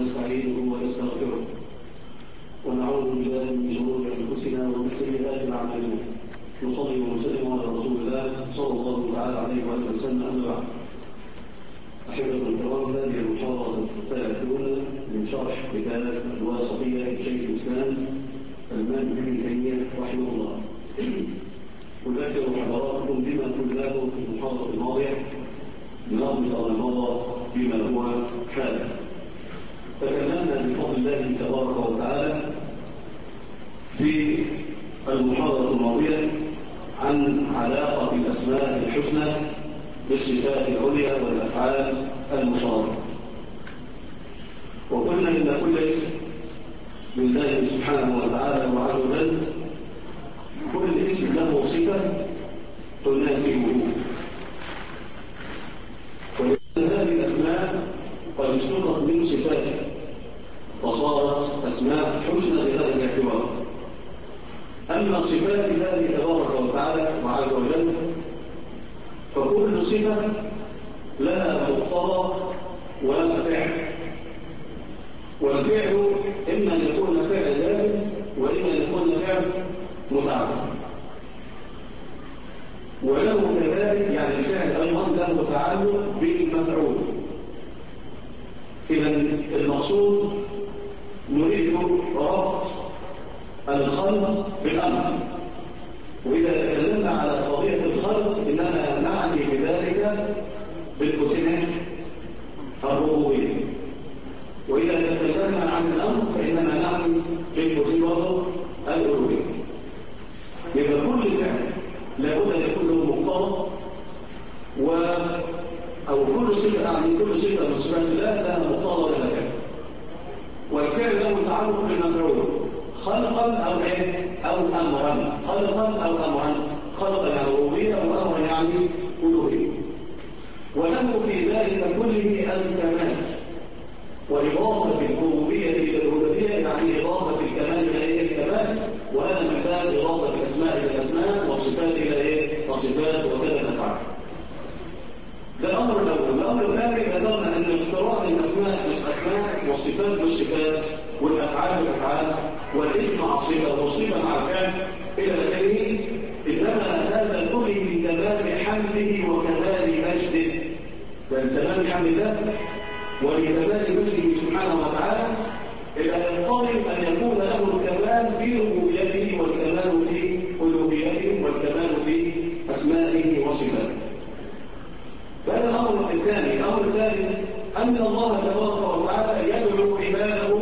ونستعينه ونستغفره ونعوذ بالله من شرور انفسنا ومن سيئات اعمالنا. نصلي ونسلم على رسول الله صلى الله تعالى عليه واله وسلم. اما بعد، احبه الكرام، هذه المحاضره الثلاثون من شرح كتاب الواسطيه لشيخ الاسلام المالك بن تيميه رحمه الله. أذكر حضراتكم بما قلناه في المحاضرة الماضية لنربط ما مضى بما هو حادث. تكلمنا بفضل الله تبارك وتعالى في المحاضرة الماضية عن علاقة الأسماء الحسنى بالصفات العليا والأفعال المشرفة، وقلنا إن كل اسم لله سبحانه وتعالى وعز وجل كل اسم له صفة تناسبه، ولأن هذه الأسماء قد اشتقت من صفاته وصارت أسماء حسنى بهذا الاعتبار. أما صفات الله تبارك وتعالى وعز وجل فكل صفة لها مقتضى ولها فعل، والفعل إما أن يكون فعل لازم وإما أن يكون فعل متعدد، وله كذلك يعني الفعل أيضا له تعلق بالمفعول. إذا المقصود نريد ربط الخلق بالأمر، وإذا تكلمنا على قضية الخلق إننا نعني بذلك بالقسمين الربوبية، وإذا تكلمنا عن الأمر فإننا نعني بالقسمين الألوهية. إذا كل فعل لابد أن يكون له مقتضى أو كل صفة كل صفة من صفات الله لها مقتضى ولها فعل، والفعل له تعلق بالمفعول خلقا أو أو أمرا، خلقا أو أمرا، خلقا يعني ربوبية وأمرا يعني ألوهية، وله في ذلك كله الكمال، وإضافة الربوبية إلى الألوهية يعني إضافة الكمال إلى الكمال، وهذا من باب إضافة الأسماء إلى الأسماء والصفات إلى الصفات وكذا نفعل. ده الأمر الأول. الأمر الثاني ذكرنا أن اقتران الأسماء بالأسماء والصفات بالصفات والأفعال بالأفعال والاسم مع الصفة والصفة مع الفعل إلى آخره، إنما هذا كله لكمال حمده وكمال مجده، بل تمام حمد الله ولكمال مجده سبحانه وتعالى، إلا يضطرب أن يكون له الكمال في ربوبيته والكمال في ألوهيته والكمال في أسمائه وصفاته. هذا الأمر الثاني. الأمر الثالث أن الله تبارك وتعالى يدعو عباده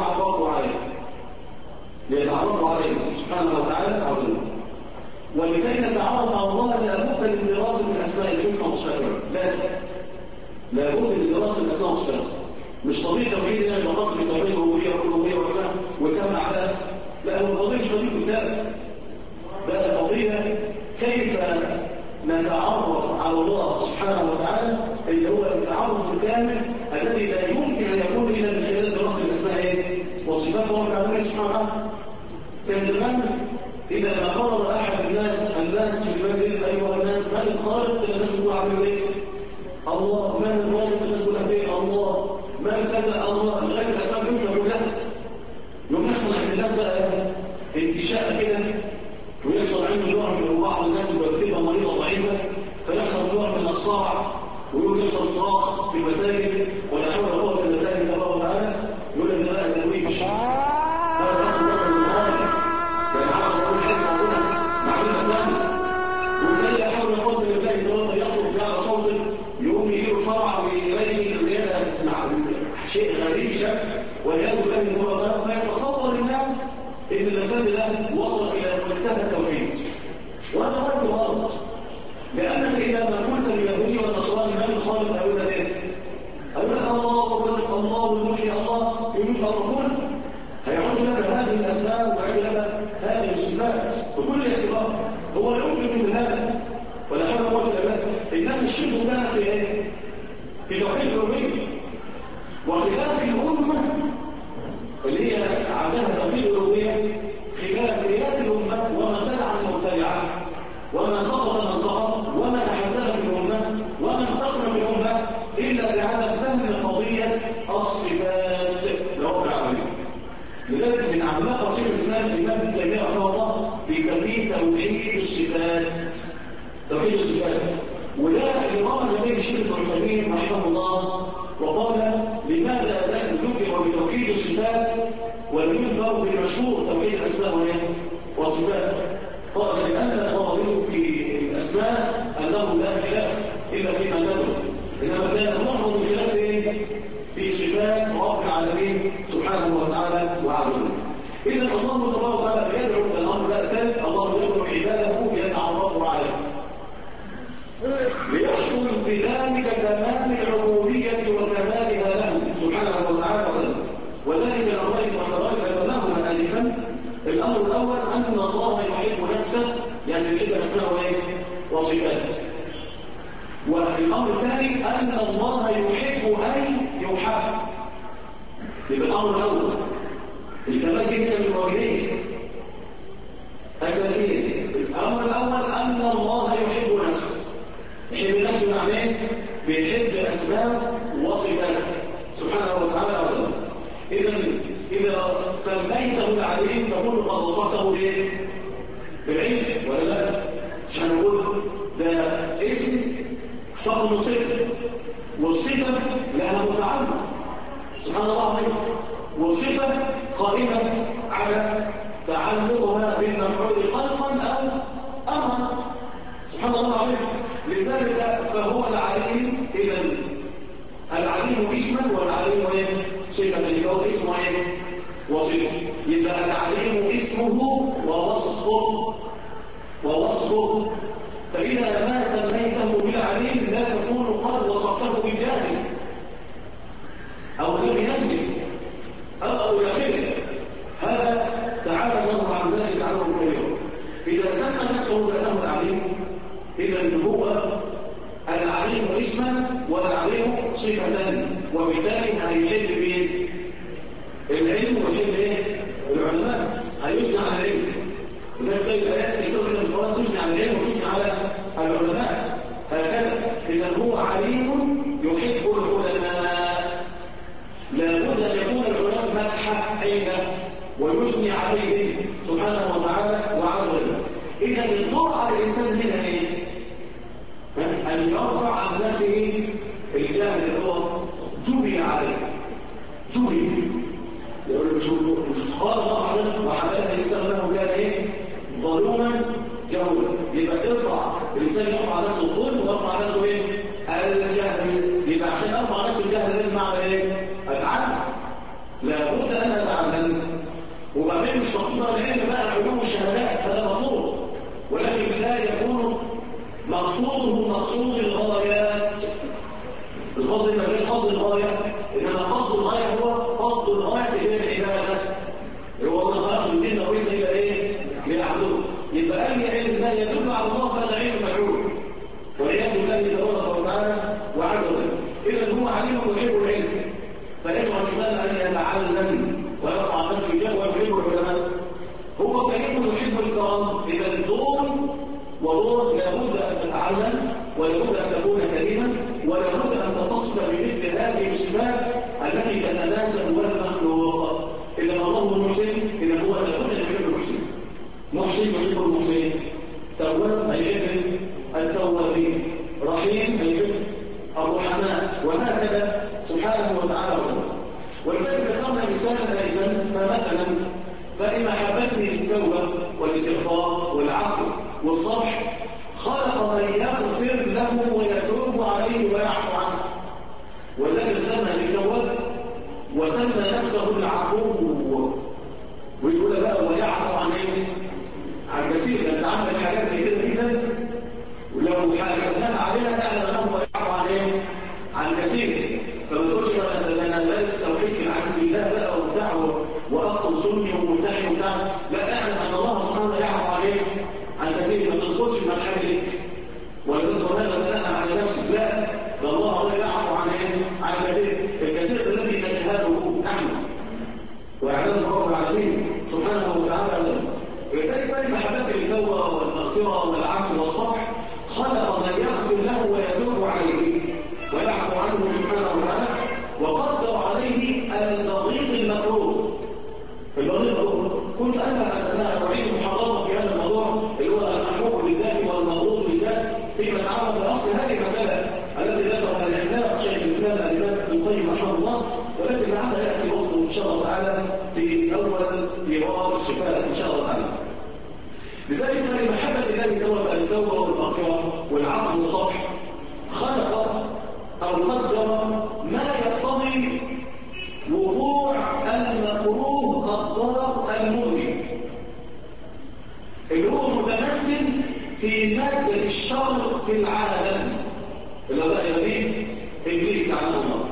ليتعرفوا عليه سبحانه وتعالى عظيم، ولكي نتعرف على الله لابد من دراسة الأسماء الحسنى وصفاتها. لابد من دراسة الأسماء وصفاتها. مش قضية توحيد يعني بقصد توحيد الربوبية والألوهية وسمع على لا، هو قضية شديد كتاب، ده قضية كيف نتعرف على الله سبحانه وتعالى، اللي هو التعرف الكامل الذي لا يمكن أن يكون إلا من خلال دراسة الأسماء وصفات رب العالمين سبحانه وتعالى. كان زمان إذا ما قرر أحد الناس في المسجد أيها الناس من الخالق الناس يقول عامل إيه؟ الله. من الرازق الناس يقول إيه؟ الله. من كذا؟ الله. لغاية الأسماء يمكن كلها يوم يحصل عند الناس بقى انتشاء كده، ويحصل عنده نوع من بعض الناس بتبقى مريضة ضعيفة، فيحصل نوع من الصرع ويقول يحصل صراخ في المساجد ولا حول ولا قوة إلا بالله تبارك وتعالى، يقول لك ده بقى ترويج، هذا أصل وصل للغاية، يعني عاوز أقول حاجة أقولها معلومة ثانية، وكان لا حول ولا قوة إلا بالله تبارك يصرف ده على صوته يقوم يجيله صرع ويلاقي الرياضة شيء غريب شكل والعياذ بالله تبارك وتعالى، فيتصور الناس إن اللفات ده وصل إلى مكتبة التوحيد، وهذا غير غلط، لأنك إذا ما قلت لليهودي والنصراني من الخالق أقول لك إيه؟ أقول لك الله والرزق الله والمحيي الله ويميت الله، هيعود لك هذه الأسماء ويعود لك هذه الصفات بكل اعتبار. هو لا يمكن من هذا ولا حول ولا قوة إلا بالله، إنما الشرك كان في إيه؟ في توحيد الألوهية، وخلاف الأمة اللي هي عندها توحيد الألوهية خلافيات الأمة وما تدعى المبتدعة وما سقط من سقط وما تحزب في الأمة وما انتصر في الأمة إلا بعدم فهم قضية الصفات. علقها شيخ الاسلام الامام ابن تيميه رحمه الله بيسميه توحيد الصفات. توحيد الصفات، وده اللي رمز به الشيخ ابن عثيمين رحمه الله وقال لماذا ذكر بتوحيد الصفات ولم يذكر بالمشهور توحيد الاسماء والصفات؟ قال لان القائل في الاسماء انه لا خلاف الا فيما ندرك، انما كان معظم الخلاف في صفات رب العالمين سبحانه وتعالى وعز وجل. اذا الله تبارك وتعالى يدعو الى الامر الثالث، الله يدعو عباده يتعرفوا عليه ليحصل بذلك تمام العبوديه وكمالها له سبحانه وتعالى. وذلك الامرين والقضايا ذكرناهما انفا. الامر الاول ان الله يحب نفسه، يعني يحب اسماءه وصفاته. والامر الثاني ان الله يحب ان يحب. يبقى الامر الاول الكمال دي من الموجودين اساسيين. الامر الاول ان الله يحب نفسه. يحب نفسه معناه بيحب اسماءه وصفاته سبحانه وتعالى. اذا سميته العليم تكون قد وصفته بايه؟ بالعلم ولا لا؟ مش هنقول ده اسم فقط صفه، والصفه لها متعلق سبحان الله عليه، والصفه قائمه على تعلقها بالمفعول خلقا او امرا سبحان الله عليه. لذلك فهو العليم. اذا العليم اسما والعليم صفه، يبقى هو اسمه وصفه. يبقى العليم اسمه ووصفه. فإذا ما سميته بالعليم لا تكون قد وصفته بالجاهل أو بنفسه أو إلى آخره. هذا تعالى الله عن ذلك عنه كبير. إذا سمى نفسه بأنه العليم إذا هو العليم اسما والعليم صفة، وبالتالي هيحل به العلم ويحل العلماء، هيثنى على العلم. وذلك الآيات يسوي من القرآن تثني على العلم وتثني على العلماء هكذا. إذا هو عليم يحب العلماء، لابد أن يكون العلماء مدح عنده ويثني عليه سبحانه وتعالى وعز وجل. إذا الدور على الإنسان هنا ايه؟ أن يرفع عن نفسه الجاهل اللي هو جبي عليه. يقول مش قال الله عنه وحبائنا الإنسان له كان ظلوما جهولا. يبقى ارفع الإنسان، يرفع نفسه الظلم ويرفع نفسه الجهل. يبقى عشان ارفع نفسه الجهل لازم اعمل اتعلم. لابد ان اتعلم. وبعدين مش مقصود العلم بقى علوم الشهادات، هذا مطلوب، ولكن لا يكون مقصوده مقصود الغايات. القصد ما فيش قصد الغايه، انما قصد الغايه هو قصد الغايه الى العباده. هو الله خلق الجن والانس الى ليعبدوه. يبقى اي علم لا يدل على الله فهذا علم مجهول والعياذ بالله تبارك وتعالى وعز وجل. اذا هو عليم يحب العلم، فيدعو الانسان ان يتعلم ويرفع نفسه الجهل ويحب العلماء. هو كريم يحب الكرم. اذا الدور ودور لابد ان تتعلم، ولابد ان تكون كريما، ولابد ان تتصف بمثل هذه الصفات التي تتناسب والمخلوق. اذا الله محسن، اذا هو لابد ان يحب المحسن. محسن يحب المحسنين، تواب يحب التوابين، رحيم يحب الرحماء، وهكذا سبحانه وتعالى وسلم. ولذلك ذكرنا مثالا ايضا، فمثلا فلمحبته التوبه والاستغفار والعفو والصفح خلق من يغفر له ويتوب عليه ويعفو عنه. والذي سمى بالتوبه وسمى نفسه العفو، ويقول بقى ويعفو عن عن كثير. انت عندك حاجات كتير جدا ولو حاسبناها عليها تعلم انه يعفو عن كثير. فما تقولش بقى انا دارس توحيد في العزم بالله بقى وبتاع واخ سني وملتحي وبتاع، لا، اعلم ان الله سبحانه يعفو عليه عن كثير. ما تذكرش المرحله دي ولا تذكر هذا ثناء على نفسك، لا، ده الله يعفو عن كثير. الكثير الذي نجهله نحن واعلام رب العالمين سبحانه وتعالى. ولذلك فلمحبته التوبه والمغفره والعفو والصفح خلق من يغفر له ويتوب عليه ويعفو عنه سبحانه وتعالى، وقدر عليه البغيض المكروه. البغيض فيما يتعلق باصل هذه المساله التي ذكرها الاحناف شيخ الاسلام الامام ابن القيم رحمه الله، ولكن لعل ياتي وقته ان شاء الله تعالى في اول ايراد الشفاء ان شاء الله تعالى. لذلك فلمحبه الله توبه التوبه والمغفره والعفو والصفح خلق او قدر ما يقتضي وقوع المكروه الضار المؤذي اللي هو متمثل في مادة الشر في العالم اللي هو بقى يمين إبليس لعنه الله.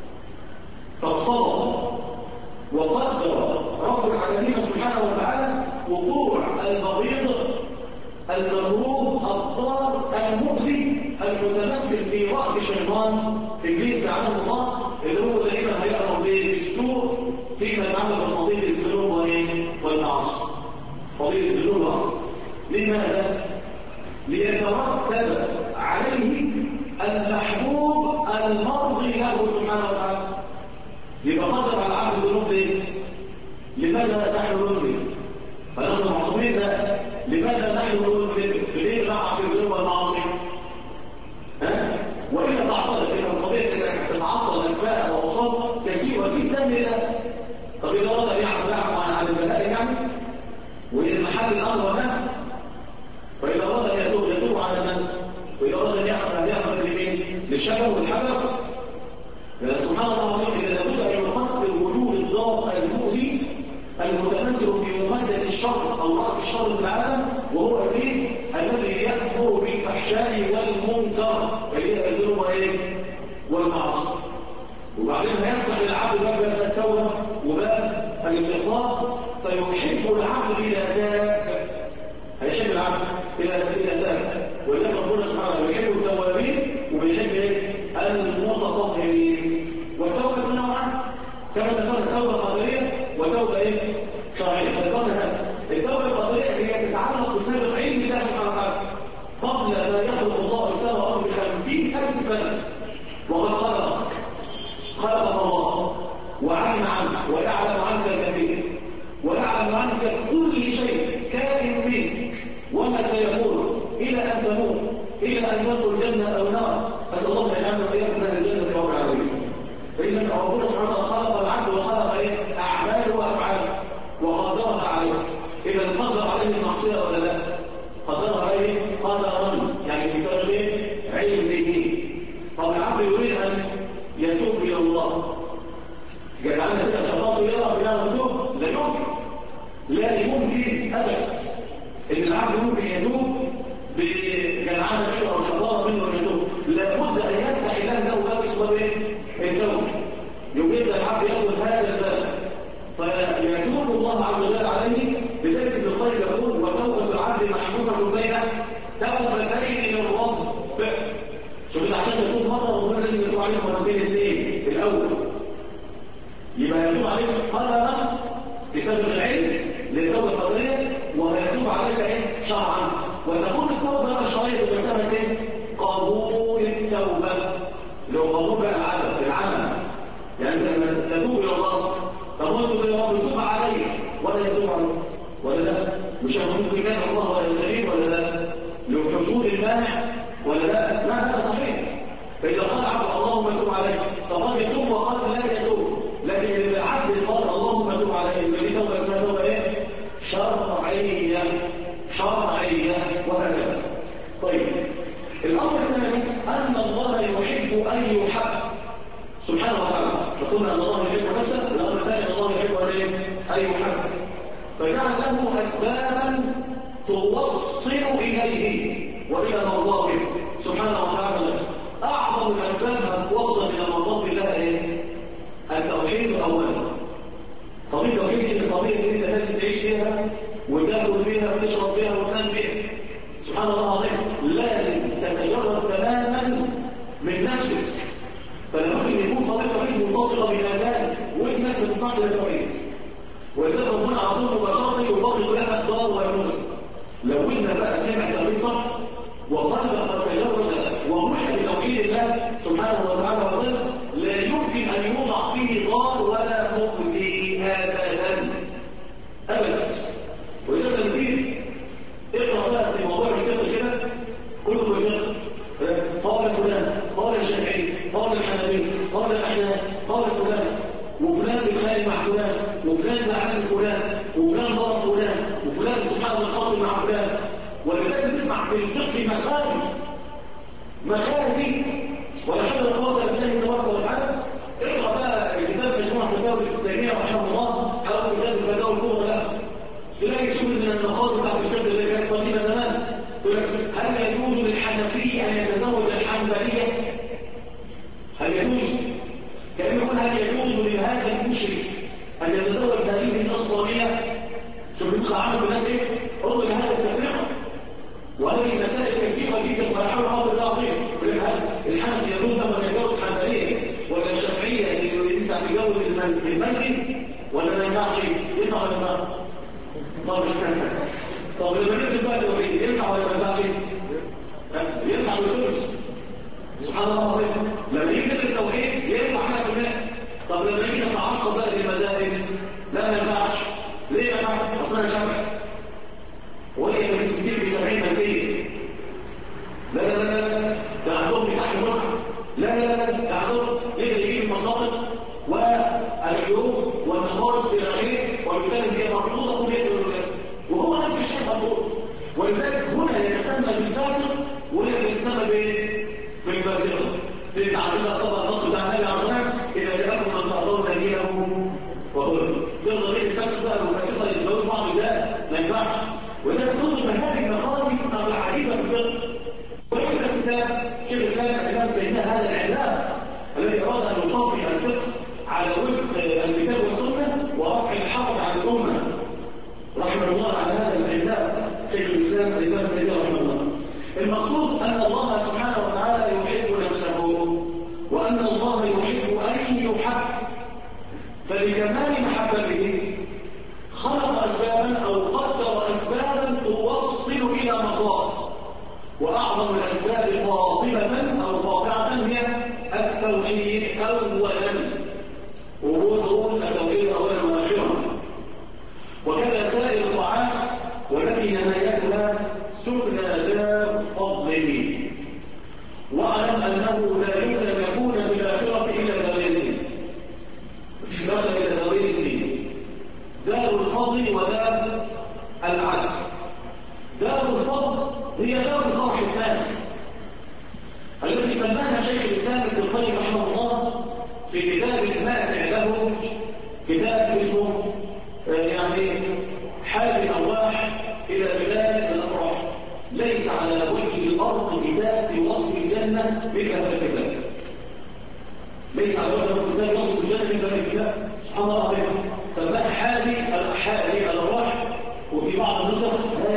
فاقتضى وقدر رب العالمين سبحانه وتعالى وقوع المريض المكروه الضار المؤذي المتمثل في رأس الشيطان إبليس لعنه الله، اللي هو دائما هيأمر بالسوء فيما يتعلق بقضية الذنوب والمعاصي. قضية الذنوب والمعاصي لماذا؟ ليترتب عليه المحبوب المرضي له سبحانه وتعالى. يبقى قدر على العبد الذنوب ليه؟ لماذا نحن نذنب؟ فنحن معصومين لا. لماذا نحن نذنب؟ ليه نقع في الذنوب والمعاصي؟ وإلا تعطل إذا القضية أنك تتعطل أسماء وأوصاف كثيرة جدا لله. طب إذا أراد أن يعفو عن البلاء يعني وإن محل الأمر ده، وإذا أراد أن يتوب على من؟ وإذا أراد أن يغفر لمين؟ للشجر والحجر. سبحان الله العظيم، إذا لابد أن يقدر وجود الضار المؤذي المتمثل في مادة الشر أو رأس الشر في العالم، وهو إبليس الذي يأمر بالفحشاء والمنكر اللي هي الذنوب والمعاصي. وبعدين هيفتح للعبد باب التوبة وباب الاستغفار، فيحب العبد إذا تاب. هيحب العبد إذا تاب، ولذلك ربنا سبحانه وتعالى يحب التوابين وبيحب المتطهرين. والتوبة نوعان كما ذكرنا، التوبة قدرية وتوبة شرعية. التوبة القدرية هي تتعلق بسبب علم الله سبحانه وتعالى قبل ما يخلق الله السماء والأرض ب50,000 سنة، وقد خلق الله وعلم عنك ويعلم عنك الكثير ويعلم عنك كل شيء كائن منك وما سيكون إلى أن تموت، إلى أن تدخل الجنة أو النار. أسأل الله أن يجعلنا وإياكم من أهل الجنة رب العالمين. فإذا ربنا سبحانه وتعالى خلق العبد وخلق أعماله وأفعاله وقدرها عليه. إذا قدر عليه المعصية ولا لا؟ قدر عليه قدرا، يعني بسبب علمه. طب العبد يريد أن يتوب إلى الله، جعلنا كده شرطه يرى بلا مكتوب؟ لا يمكن، لا يمكن أبدا إن العبد ممكن يتوب بجدعانة منه أو شطارة منه أن يتوب. لابد أن يفتح الله له باب اسمه التوبة. يبدأ العبد يأخذ هذا الباب فيتوب الله عز وجل عليه. لذلك ابن القيم يقول: وتوبة العبد محفوظة بين توبتين للرب. شوف انت عشان تتوب مرة ربنا لازم يتوب عليه مرتين اثنين. الأول يبقى يتوب عليك قدرا بسبب العلم للتوبة القدرية، ويتوب عليك شرعا. وتكون التوبة الشرعية بمثابة قبول التوبة، لو قبول بقى العمل يعني لما تتوب إلى الله تموت إلى الله يتوب عليه ولا يتوب عليه ولا لا؟ مش ممكن كان الله ولا يزالين ولا لا؟ لحصول المانع ولا لا؟ لا، هذا صحيح. فإذا قال عبد اللهم تب عليه فقد يتوب وقد لا يتوب، لكن العبد قال اللهم تب عليه يبقى دي توبة اسمها توبة شرعية وهكذا. طيب الأمر الثاني أن الله يحب أن يحب سبحانه وتعالى. فقلنا أن الله يحب نفسه. الأمر الثاني أن الله يحب أن يحب، فجعل له أسبابا توصل إليه وإلى مرضاته سبحانه وتعالى. أعظم الأسباب توصل إلى مرضات الله التوحيد أولا. قضية التوحيد دي القضية اللي أنت لازم تعيش فيها وتاكل فيها وتشرب فيها وتنام فيها. سبحان الله العظيم، لازم تتجرد تماما من نفسك. فلابد ان يكون قضيه التوحيد متصله بهذان وانك ما تسمعش للتوحيد. ولذلك ربنا على طول مباشره يطبق لها الضار والنصر. لو انت بقى سمع التوحيد صح وقلبك قد تجرد وملك بتوحيد الله سبحانه وتعالى وظل، لا يمكن ان يوضع فيه ضار ولا مؤذي ابدا ابدا. ولذلك لما تيجي اقرا بقى في موضوع الفقه كده، كتب الفقه تواصل مع فلان. ولذلك بتسمع في الفقه مخازي ولا حول ولا قوه الا بالله تبارك وتعالى. اقرا بقى كتاب مجموعه فتاوى ابن تيميه رحمه الله او كتاب الفتاوى الكبرى بقى، تلاقي شغل من المخاطر بتاعت الفقه اللي كانت قديمه زمان. يقول لك هل يجوز للحنفي ان يتزوج الحنبليه؟ هل يجوز؟ كانه يقول هل يجوز لهذا المشرك ان يتزوج هذه النصرانيه؟ شوف بيطلع عامل الناس ايه؟ انظر لهذه التفرقه. وهذه مسائل كثيره جدا ولا حول ولا قوه الا بالله. هل الحنفي يجوز له ان يتزوج حنبليه؟ ولا الشافعيه ينفع تتجوز الملكي؟ ولا ما ينفعش؟ ينفع ولا ما ينفعش؟ طب لما نزل بقى الوحيد ينفع ولا ما ينفعش؟ ينفع بالثلث. سبحان الله العظيم. لما يجي ندرس التوحيد ينفع 100%. طب لما يجي نتعصب بقى للمذاهب لا ما ينفعش. ليه ما ينفعش؟ اصل انا شافعي وهي كانت بتجيب ب 70 ماديه. لا لا لا لا ده عندهم تحت متعه. لا لا لا ده عندهم يجي المساقط والعيوب والنقائص في الاخير وبالتالي هي مربوطه كل يد وهو نفس الشيء مربوط. ولذلك هنا يتسمى بالفاسق وهنا يتسمى بالفاسقه. في تعظيم طبعا النص بتاع النبي عليه الصلاه والسلام اذا جاءكم من ترضون دينه وخلقه. ده غير الفاسق بقى والفاسقه اللي بيتجوزوا بعض ازاي؟ ما ينفعش. ولذلك تطلب من هذه المخاطر العجيبه في الفقه. ويقول كتاب شيخ الاسلام الامام تيميه هذا الاعلام الذي اراد ان يصفي الفقه على وفق الكتاب والسنه ورفع الحرج عن الامه. رحمه الله على هذا الاعلام شيخ الاسلام الامام تيميه رحمه الله. المقصود ان الله سبحانه وتعالى يحب نفسه وان الله يحب ان يحب. فلكمال محبته خلق اسبابا او قدر اسبابا توصل الى مقام. واعظم الاسباب قاطبه او قاطعه هي التوحيد اولا. وجود التوحيد اولا واخرا. وكذا سائر الطاعات والتي نهايتها سكن دار فضله. واعلم انه لا يمكن ان يكون بالاخره الا دارين. مفيش دار الا دارين: دار الفضل ودار العدل. دار الفضل هي دار الفرح الثاني التي سماها شيخ الاسلام ابن القيم رحمه الله في كتاب الماتع له، كتاب اسمه يعني حال الارواح الى بلاد الافراح. ليس على وجه الارض كتاب في وصف الجنه مثل هذا الكتاب. ليس على وجه الارض كتاب يوصف الجنه مثل هذا الكتاب. سبحان الله العظيم. سماها حال الارواح، وفي بعض النسخ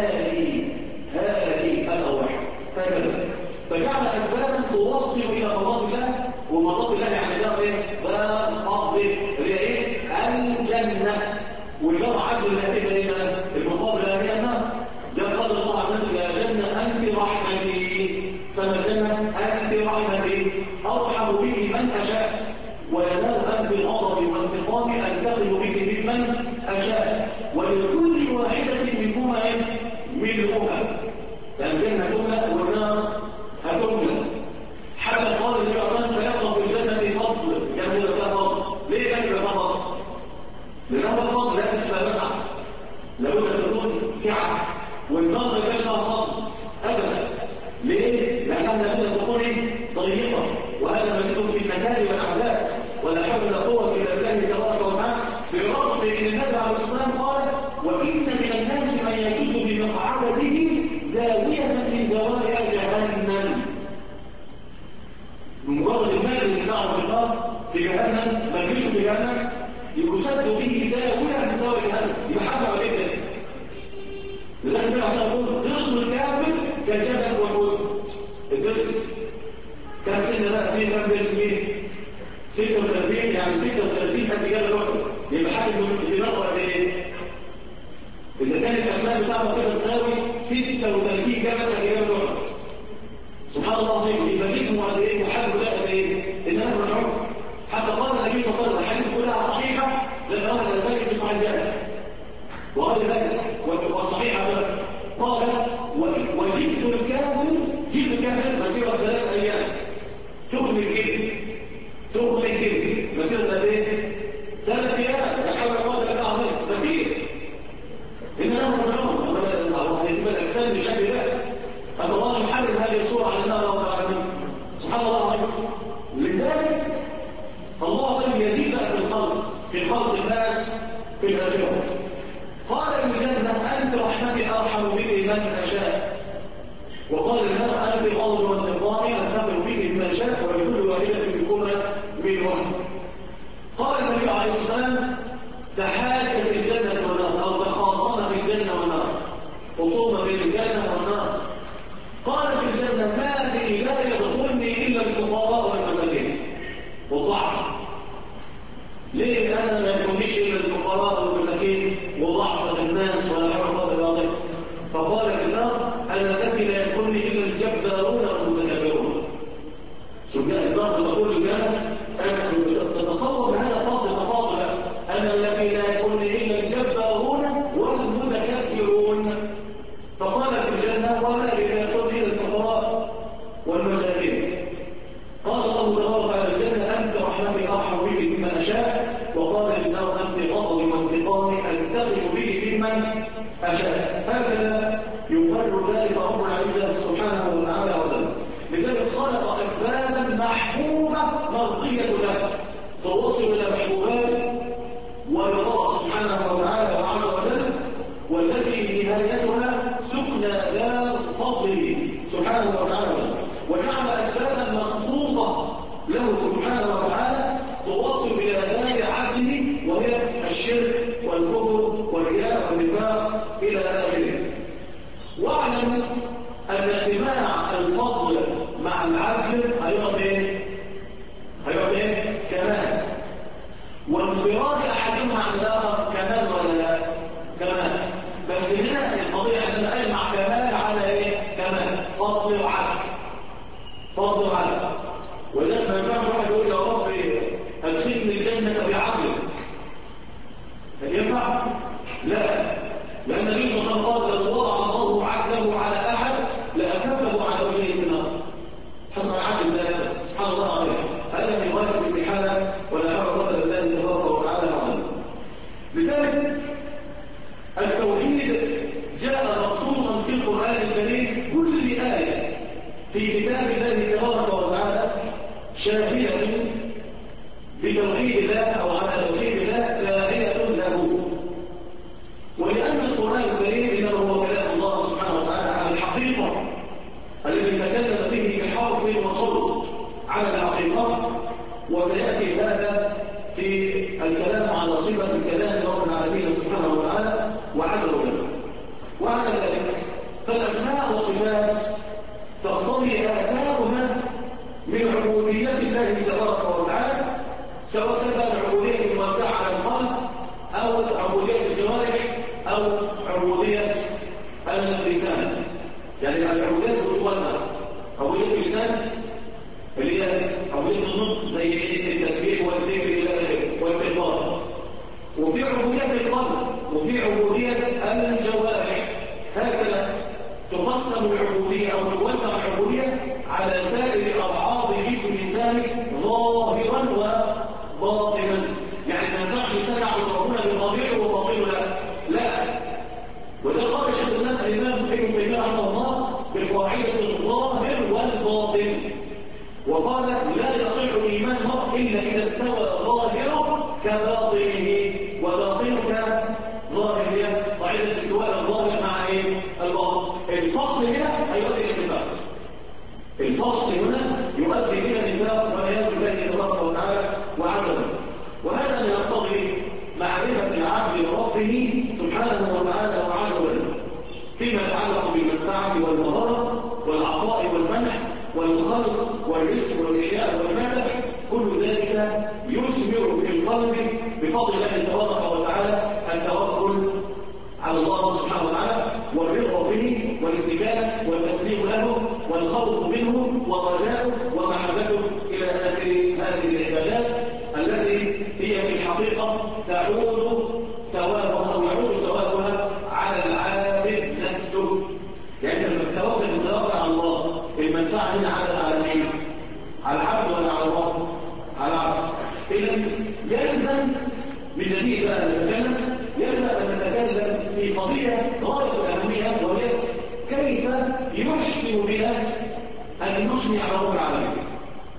هذه الارواح هكذا. فجعل اسبابا توصل الى مرضات الله، ومرضات الله يعني ده ايه؟ ده فضل اللي هي ايه؟ الجنه. والجرى عدل اللي هتبقى ايه؟ المقابل هي النار. ده قال الله عز وجل: يا جنه انت رحمتي. سمى الجنه انت رحمتي ارحم بك من اشاء، وينال انت غضبي وانتقامي انتقم بك ممن اشاء، ولكل واحده منهما ملؤها. فالجنه تملا والنار هتملا. حتى قال النبي صلى الله عليه وسلم: فيبقى في الجنه فضل. يعني يبقى فضل. ليه كان يبقى فضل؟ لأن الفضل لازم تبقى واسعة، لابد أن تكون سعة. والنار ما يبقاش لها فضل أبدا. ليه؟ لأنها لابد أن تكون ضيقة، وهذا مزيد في النكال والأعداء. ولا حول ولا قوة إلا بالله تبارك وتعالى. برغم أن النبي عليه الصلاة والسلام قال: وإن من الناس من يسد بمقعدته زاوية من زوايا جهنم. بمجرد المجلس بتاعه في النار في جهنم، مجلسه في جهنم يسد به زاوية من زوايا جهنم. يبقى حاجة عليه. لذلك النبي عشان يقول: درس الكافر كجبل وحود. الدرس كم سنة بقى فيه؟ كم درس فيه؟ 36. يعني 36 قد جبل وحود. يبقى حاجة اللي نقرأ ايه؟ إذا كان الأسباب بتاعته كده تساوي 36 جبل قد جبل وحود. سبحان الله العظيم. يبقى جسمه قد ايه؟ وحجمه ده قد ايه؟ إنما بالعمر. حتى قال النبي صلى الله عليه وسلم: الحديث كلها صحيحة لما أخذ الباقي في صحيح الجامع وغير ذلك والصحيحة قال: وجلد الكافر مسيرة 3 أيام. تخلي الجلد مسيرة قد ايه؟ 3 أيام. لا حول ولا قوة إلا بالله العظيم. مسير إنما بالعمر. الله في خلق الناس في الآخرة. قال الجنة أنت رحمتي أرحم بك من أشاء، وقال النار أنت غضب والنقام أنتقل بك من أشاء ولكل واحدة منكما منهم. قال النبي عليه الصلاة والسلام تحاكت الجنة والنار أو تخاصمت الجنة والنار، خصومة بين الجنة والنار. قالت الجنة ما لي لا يدخلني إلا الفقراء والمساكين والضعف. ليه أنا ما يدخلنيش إلا الفقراء والمساكين وضعف الناس ولا حول ولا قوة؟ فقالت النار أنا الذي لا يدخلني إلا الجبارون والمتكبرون. سجاء النار تقول الجنة تتصور هذا فاضل تفاضل أنا الذي لا يدخلني إلا الجبارون والمتكبرون. فقالت الجنة ولا لا يدخلني إلا الفقراء والمساكين. قال الله تبارك على الجنة أنت رحمتي أرحم بك ممن أشاء، وقال النار أنت غضبي وانتقامي أنتقم بك ممن أشاء. هكذا يقرر ذلك رب العزة سبحانه وتعالى وسلم. لذلك خلق أسبابا محبوبة مرضية له توصل إلى محبوبات ورضاه سبحانه وتعالى وعز وجل، والتي نهايتها سكنى دار فضله سبحانه وتعالى، وجعل أسبابا مسقوطة له سبحانه وتعالى توصل إلى دار عدله، وهي الشرك والكفر والرياء والنفاق إلى آخره. واعلم أن اجتماع الفضل مع العدل هيقعد إيه؟ هيقعد إيه؟ كمال. وانفراد أحدهما عن الآخر كمال ولا لا؟ كمال. بس هنا القضية عندما أجمع كمال على إيه؟ كمال فضل وعدل. فضل وعدل. ولذلك ما ينفعش واحد يقول يا رب أدخلني الجنة بعدلك. ينفع؟ لا. لأن النبي صلى الله عليه وسلم لو وضع الله عدله على أحد لأكبه على وجهه النار. حصل عدل ذلك سبحان الله عليه. هذا في غاية الاستحالة ولا حول ولا قوة إلا بالله تبارك وتعالى وعلا. لذلك التوحيد جاء مقصودا في القرآن الكريم. كل آية في كتاب الله تبارك وتعالى شاهدة بتوحيد الله أو على توحيد الله داعية له. ولأن القرآن الكريم إنما هو كلام الله سبحانه وتعالى على الحقيقة الذي تكلم به بحرف وصوت على الحقيقة، وسيأتي هذا في الكلام على صفة الكلام رب العالمين سبحانه وتعالى وعز وجل. وعلى ذلك فالأسماء والصفات تقتضي آثارها من عبودية الله تبارك وتعالى، سواء كانت العبودية الموزعة على القلب أو عبودية الجوارح أو عبودية اللسان. يعني العبودية تتوزع عبودية اللسان اللي هي عبودية النطق زي التسبيح والذكر إلى آخره والاستغفار، وفي عبودية القلب وفي عبودية الجوارح. هكذا تقسم العبودية أو توزع العبودية على سائر أبعاد جسم الإنسان ظاهرا وباطنا. يعني ما ينفعش الإنسان يعبد ربنا بظاهره وباطنه، لا. وده قال شيخ الإسلام الإمام ابن تيمية رحمه الله بقاعدة الظاهر والباطن، وقال لا يصح الإيمان مرء إلا إذا استوى ظاهره كباطنه وباطنه كظاهر. هي قاعدة استواء الظاهر مع ايه؟ الباطن. الفصل هنا هيؤدي إلى النفاق. الفصل هنا يؤدي إلى النفاق والعياذ بالله تبارك وتعالى وعز وجل. وهذا يقتضي معرفة العبد لربه سبحانه وتعالى وعز وجل فيما يتعلق بالمنفعة والمهارة والعطاء والمنح والخلق والرزق والإحياء والمال. كل ذلك يثمر في القلب بفضل الله تبارك وتعالى التوكل على الله سبحانه وتعالى والرضا به والاستجابة والتسليم له والخوف منه ورجاؤه ومحبته إلى آخر هذه العبادات التي هي في الحقيقة تعود ثوابها أو يعود ثوابها على العابد نفسه. يعني لما تتوكل على الله المنفعة هنا على مين؟ على العبد ولا على الله؟ على العبد. إذا يلزم بجديد بقى نتكلم، يلزم أن نتكلم في قضية غاية الأهمية، وهي كيف يحسن بها أن نثني على رب العالمين.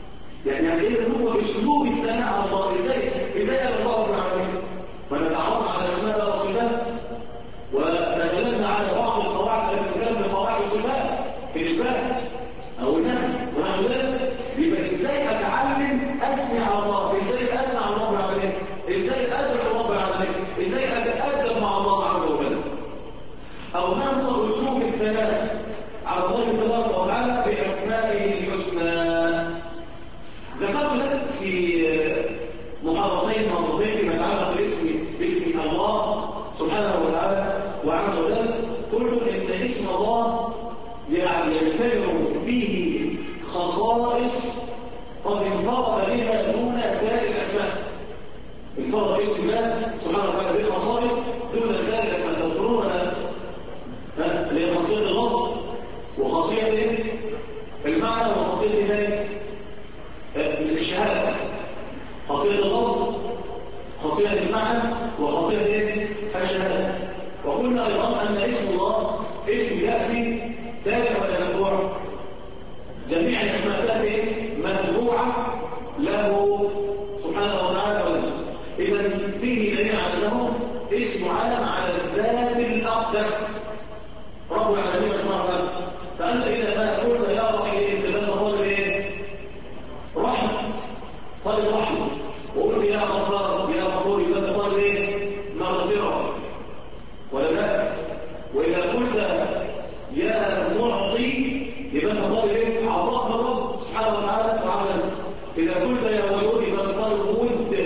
يعني ايه هو اسلوب الثناء على الله؟ ازاي قال الله رب العالمين؟ ونتعرف على الاسماء والصفات وتكلمنا على بعض القواعد التي تتكلم بقواعد الصفات في الاثبات او النفي ونحو ذلك. يبقى ازاي اتعلم اثني على الله؟ ازاي اثني على رب العالمين؟ ازاي ادعو رب العالمين؟ ازاي اتادب مع الله عز وجل؟ او ما هو اسلوب الثناء على الله تبارك وتعالى باسمائه الحسنى؟ ذكرت لك في محاضرتين مرتين فيما يتعلق باسم الله سبحانه وتعالى وعز وجل. قلت ان اسم الله يعني يجتمع فيه خصائص قد انفرد بها دون سائر الاسماء. انفرد اسم الله سبحانه وتعالى بخصائص دون سائر الاسماء. تذكرون اللي هي خاصيه اللفظ وخاصيه المعنى وخاصيه الشهاده. خاصيه اللفظ، خاصيه المعنى، وخاصيه الشهاده. وقلنا ايضا ان اسم الله اسم ياتي تابع ولا متبوع؟ جميع الاسماء تاتي متبوعه له سبحانه وتعالى. اذا فيه دليل على انه اسم علم على الذات الاقدس رب العالمين سبحانه وتعالى. فانت اذا ما قلت يا رحيم تبقى طالب ايه؟ رحمه، طالب رحمه. وقلت يا غفار يا غفور يبقى طالب ايه؟ مغفره ولا لا؟ واذا قلت يا معطي يبقى طالب ايه؟ عطاء من الرب سبحانه وتعالى وعمل. اذا قلت يا ودود يبقى طالب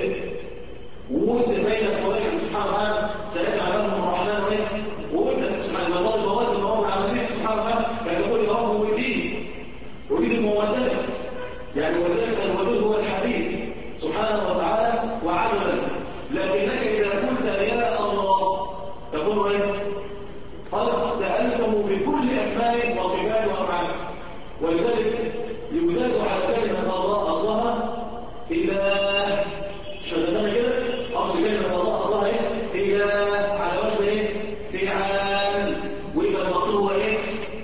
ود بينك وبين سبحانه وتعالى سيجعل لهم الرحمن ايه؟ وود سبحانه وتعالى مواد من رب العالمين سبحانه وتعالى. كان يقول يا رب وديني اريد المودة. يعني وذلك الودود هو الحبيب سبحانه وتعالى وعزما. لكنك اذا قلت يا الله تقول ايه؟ قد سالته بكل اسماء وصفات وافعال. ولذلك يزاد على كلمه الله اصلها اله. شدتنا كده اصل كلمه الله اصلها ايه؟ اله على وجه ايه؟ فعال. واذا المقصود هو ايه؟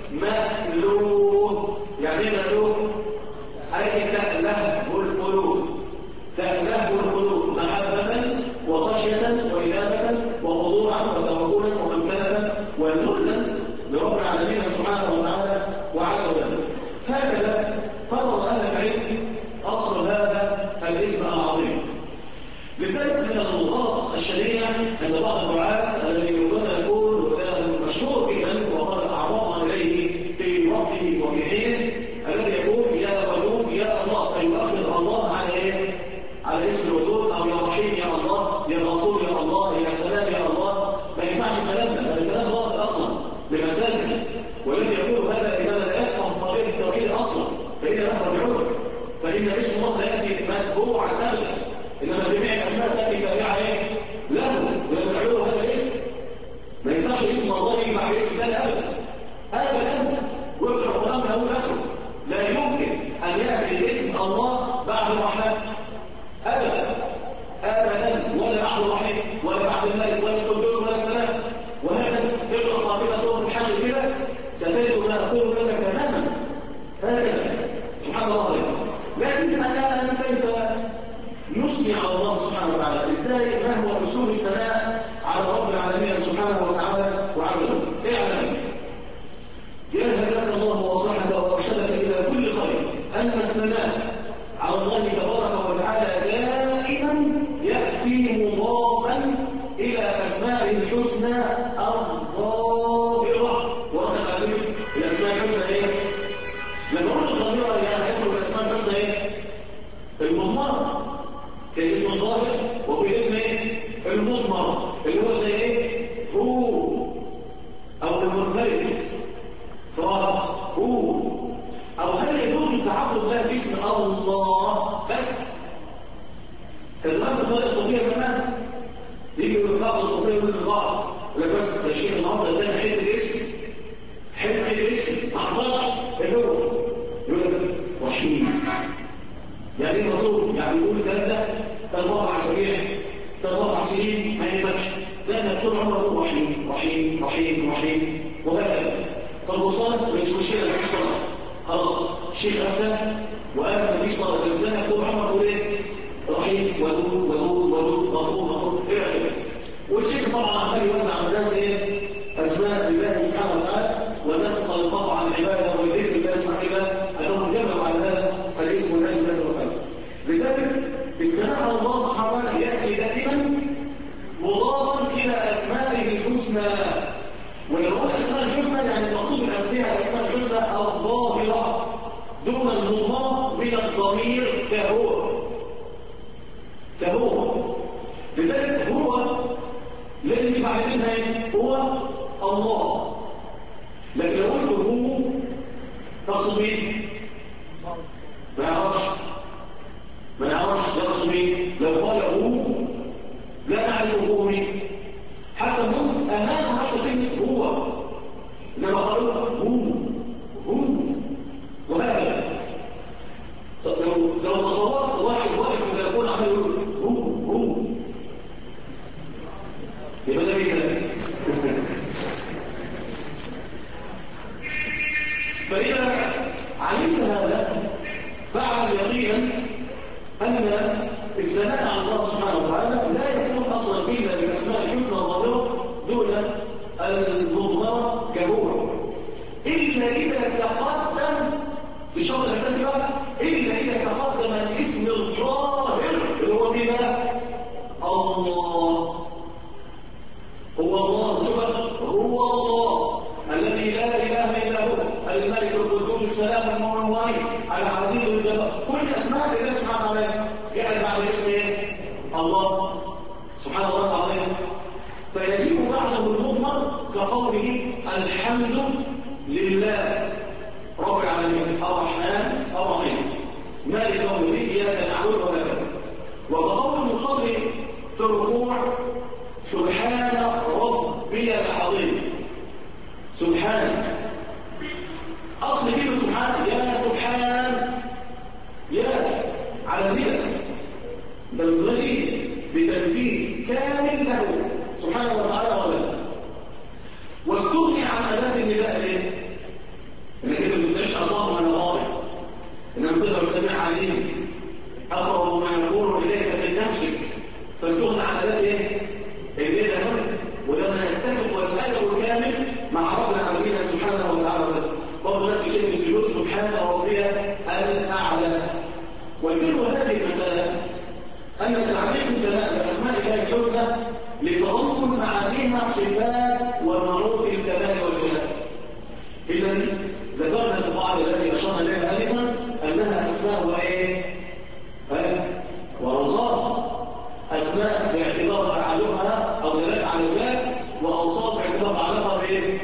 مألوه. يعني ايه مألوه؟ اي تأله القلوب. تأله القلوب محبه وخشيه وإنابه وخضوعا وتوكلا ومسكنه وذلا لرب العالمين سبحانه وتعالى وعز وجل. هكذا قرر اهل العلم اصل هذا الاسم العظيم. لذلك من الغلط الشنيع عند بعض الدعاة الذي ربما يكون وده مشهور جدا وقد اعرضنا اليه في وقته وفي حينه الذي يقول يا ودود يا الله، فيؤخر الله على ايه؟ على اسم الودود، او يا رحيم يا الله، يا غفور يا الله، يا سلام يا الله. ما ينفعش الكلام ده، هذا الكلام غلط اصلا بمساسه. والذي يقول هذا لماذا لا يفهم قضيه التوحيد اصلا فاذا له رجعون. فان اسم الله لا ياتي متبوعا ابدا، انما جميع الاسماء تاتي تابعه ايه؟ له ويدعو هذا الاسم. ما ينفعش اسم الله يجي مع اسم ثاني ابدا ابدا. واقرا القران من اول اخره لا يمكن ان ياتي اسم الله بعد الرحمن ابدا ابدا، ولا بعد الرحيم ولا بعد الملك ولا القدوس ولا السلام. وهكذا تقرا صاحبه سوره الحشر كده ستجد ما اقول لك تماما هكذا. سبحان الله. لكن الان كيف نثني على الله سبحانه وتعالى؟ ازاي؟ ما هو اسلوب الثناء على رب العالمين سبحانه وتعالى وعز وجل؟ اعلم يهديك الله واصلحك وارشدك الى كل خير ان الثناء على الله تبارك وتعالى دائما ياتي مضافا الى اسمائه الحسنى الظاهره. وركز على الاسماء الحسنى ايه؟ لما نقول الظاهره يعني هيدخل الاسماء الحسنى ايه؟ المضمره. في اسم الظاهر وفي اسم ايه؟ المضمر اللي هو زي ايه؟ هو او المنفرد فرد هو. او هل يجوز التعبد الله باسم الله بس؟ كذلك الطريقه الصوفيه زمان يجي بعض الصوفيه يقول للبعض ولا بس ده الشيخ النهارده ادانا حته اسم ما حصلش اللي هو يقول لك رحيم. يعني ايه مطلوب؟ يعني يقول الكلام ده 3-4 اسابيع 3-4 سنين ما يهمكش، ده انك طول عمرك رحيم رحيم رحيم رحيم وهكذا. طب والصلاه مش مشكله في الصلاه، خلاص الشيخ افتى وانا مفيش طلب، بس ده هتكون عمر تقول ايه؟ رحيم ودود ودود ودود غفور غفور الى اخره. والشيخ طبعا عمال يوزع على الناس ايه؟ اسماء الله سبحانه وتعالى، والناس قد انقطعوا عن العباده وذكر الله سبحانه وتعالى انهم جمعوا على هذا الاسم والله سبحانه وتعالى. لذلك الثناء على الله سبحانه وتعالى ياتي دائما مضافا الى اسمائه الحسنى. ولما نقول الاسماء الحسنى يعني المقصود بالاسماء الحسنى الظاهره دون المضمار من الضمير كهو. لذلك هو الذي بعد منها هو الله. لكن لو قلت هو تقصد مين؟ ما نعرفش يقصد مين. لو قال هو لا نعرف هو مين، حتى هم أمام حتى كلمة هو، إنما قالوا هو وهكذا. طب لو تصورت واحد واقف ويكون عمال يقول هو يبقى ده مين؟ فإذا علمت هذا فاعلم يقينا أن الثناء على الله سبحانه وتعالى لا يكون أصلا إلا بالأسماء الحسنى الظاهرة دون المضمرة كهو، إلا إذا تقدم بشرط أساسي بقى، إلا إذا تقدم الاسم الظاهر اللي هو بما الله. هو الله، هو الله الذي لا إله إلا هو الملك القدوس السلام المؤمن العزيز الجبار. كل أسماء الله سبحانه وتعالى جاءت بعد اسم ايه؟ الله سبحانه وتعالى. فيجيب بعده المضمر كقوله الحمد لله رب العالمين الرحمن الرحيم مالك يوم الدين اياك نعبد وهكذا. وكقول المصلي في الركوع سبحان ربي العظيم. سبحان اصل كلمه سبحان يا سبحان يا على الندى بلغني بتنزيه كامل له سبحانه وتعالى ولا. واستغني عن اداه النداء ليه؟ انك انت ما بتدعيش الله من غائب، انما تقدر سميع عليم اقرب ما يكون اليك من نفسك، فاستغني عن اداه ايه؟ النداء. ولما يتفق والادب الكامل مع رب العالمين سبحانه وتعالى برضه نفس الشيء في السجود سبحان ربي الاعلى. وسر هذه المساله ان تعريف الثناء باسماء الله الحسنى لتضمن معانيها صفات ومعروف الكمال والجلال. اذا ذكرنا في القاعده التي اشرنا اليها انفا انها اسماء وايه؟ واوصاف. اسماء باعتبار تعلقها او دلاله على الذات، واوصاف باعتبار تعلقها بايه؟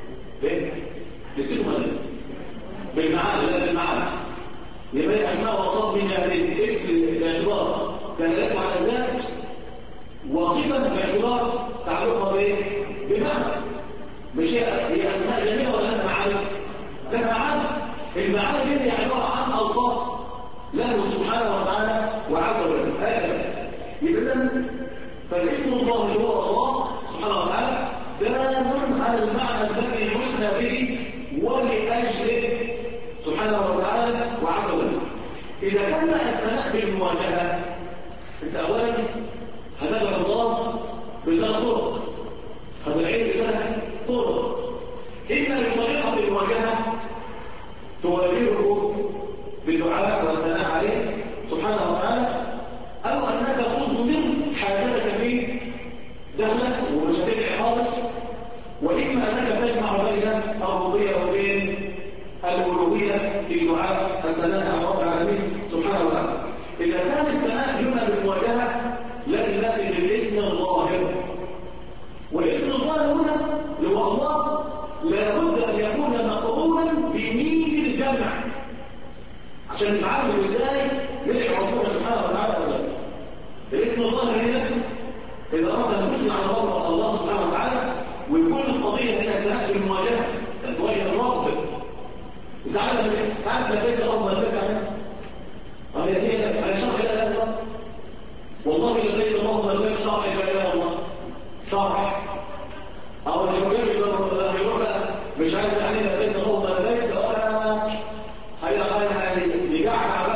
بصفه بالمعاني لا بالمعاني. يبقى اسماء واوصاف من جهتين، اسم باعتبار دلالته على الذات، وصفه باعتبار تعلقها بايه؟ بمعنى. مش هي اسماء جميله ولا لها معاني؟ لها معاني. المعاني دي هي عباره عن اوصاف له سبحانه وتعالى وعز وجل. هكذا يبقى فالاسم الله اللي هو الله سبحانه وتعالى دال على المعنى الذي يثنى به ولاجله سبحانه وتعالى وعز وجل. اذا كان الثناء بالمواجهه، انت اولا هتدعو الله بثلاث طرق، هتدعيه بثلاث طرق. اما بطريقه المواجهه تواجهه بالدعاء والثناء عليه سبحانه وتعالى، او انك تضمن حاجتك في دخلك ومش هتدعي خالص، واما انك تجمع بين الربوبيه وبين الالوهيه في دعاء الثناء على رب العالمين سبحانه وتعالى. اذا كان الثناء يبنى بالمواجهه لازم ناتي بالاسم الظاهر. والاسم الظاهر هنا اللي هو الله لابد ان يكون مقرونا بميم الجمع عشان نتعلم ازاي ندعي ربنا سبحانه وتعالى. الاسم الظاهر هنا اذا اردنا ان نثني على الله سبحانه وتعالى ويكون القضيه هنا ثناء بالمواجهه، تواجه الرب. تعالى لبيك اللهم لبيك عليها. هي شرح لا اله الا الله. والله لبيك اللهم لبيك شرح لا اله الا الله. شرح او الحجاج يروح مش عارف يعني لبيك اللهم لبيك يجعل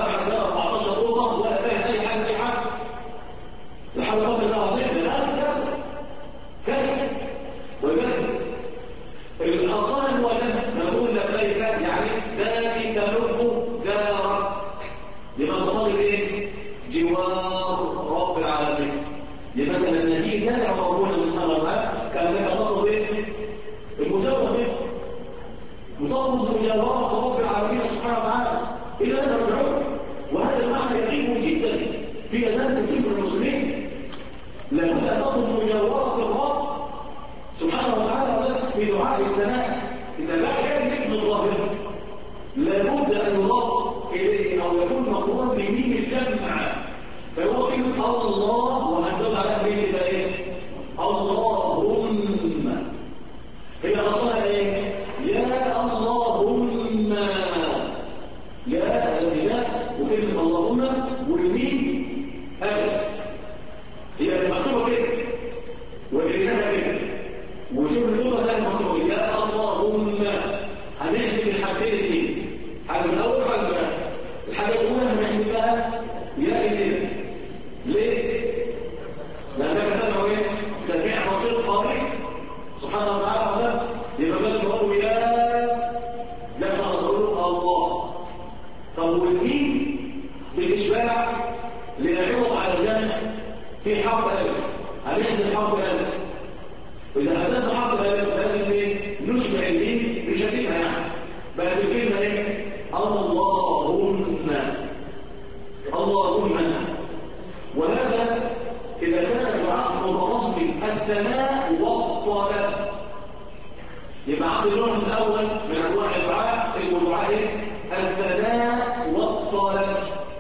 وإذا حدثنا حرف الألف لازم إيه؟ نشبع الميم بشديدها يعني. بقت الكلمة إيه؟ اللهم. اللهم. وهذا إذا كان الدعاء متضمن الثناء والطلب. يبقى عندي نوع من الأول من أنواع الدعاء اسمه دعاء إيه؟ الثناء والطلب.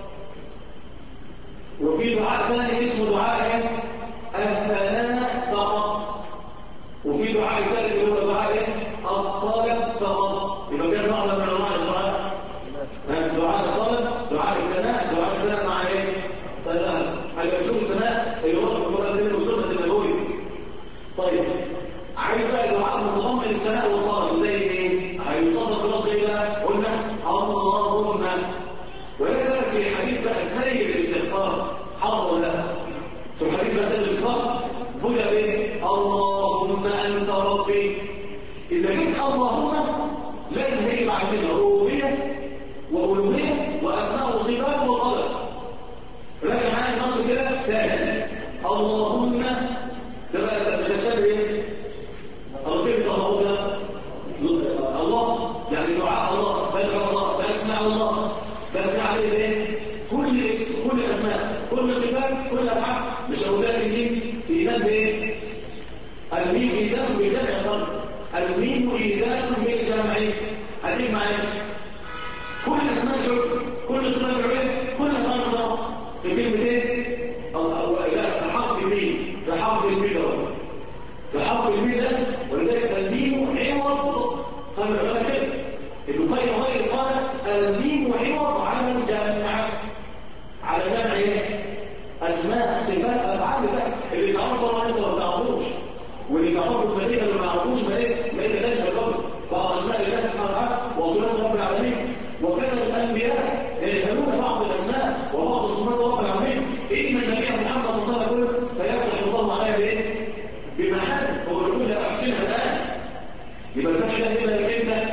وفي دعاء ثاني اسمه دعاء إيه؟ الثناء فقط. وفي دعاء ثالث اللي هو دعاء إيه؟ الطلب فقط. يبقى كان نوع من أنواع الدعاء. دعاء الطلب، دعاء الثناء، دعاء الثناء مع إيه؟ طيب الأسلوب الثناء اللي هو في القرآن الكريم والسنة النبوية. طيب عايز بقى دعاء متضمن الثناء والطلب زي ايه؟ هيوصف بلفظ ايه بقى؟ قلنا اللهم. ولكن بقى في حديث بقى سيد الاستغفار حاضر لا في الحديث بقى سيد الاستغفار بدا بايه؟ اللهم انت ربي. اذا جيت اللهم لازم هيجي بعد كده ربوبيه والوهيه واسماء وصفات وقدر. راجع معايا النص كده تاني. اللهم ده بقى بتشابه ايه؟ الله يعني دعاء الله، بدعو الله، بأسمع الله، بسمع عليه ايه؟ كل الاسماء، كل صفات، كل افعال. مش هقول لك الميم ايذان بايه؟ الميم ايذان بالجمع يا طارق. الميم ايذان بالجمع. هتجمع ايه؟ كل الاسماء الحسنى، كل صفات العليا، كل افعال الصلاه في كلمه ايه؟ لا في حرف الميم، في حرف الميم في حرف الميم ده. ولذلك الميم عوض. قال العلماء كده ابن القيم غير قال الميم عوض على الجمع. على جمع ايه؟ اسماء صفات افعال بقى. اللي تعرفه طبعا انت ما تعرفوش، واللي تعرفه الملائكه اللي ما يعرفوش ملائكه لا يجهل بعض اسماء الله سبحانه وتعالى وصفات رب العالمين. وكان الانبياء يجهلون بعض الاسماء وبعض الصفات رب العالمين. ان النبي محمد صلى الله عليه وسلم فيفتح الله عليه بايه؟ بمحل فقلوا لا احسنها الان. يبقى الفتح ده كده امتى؟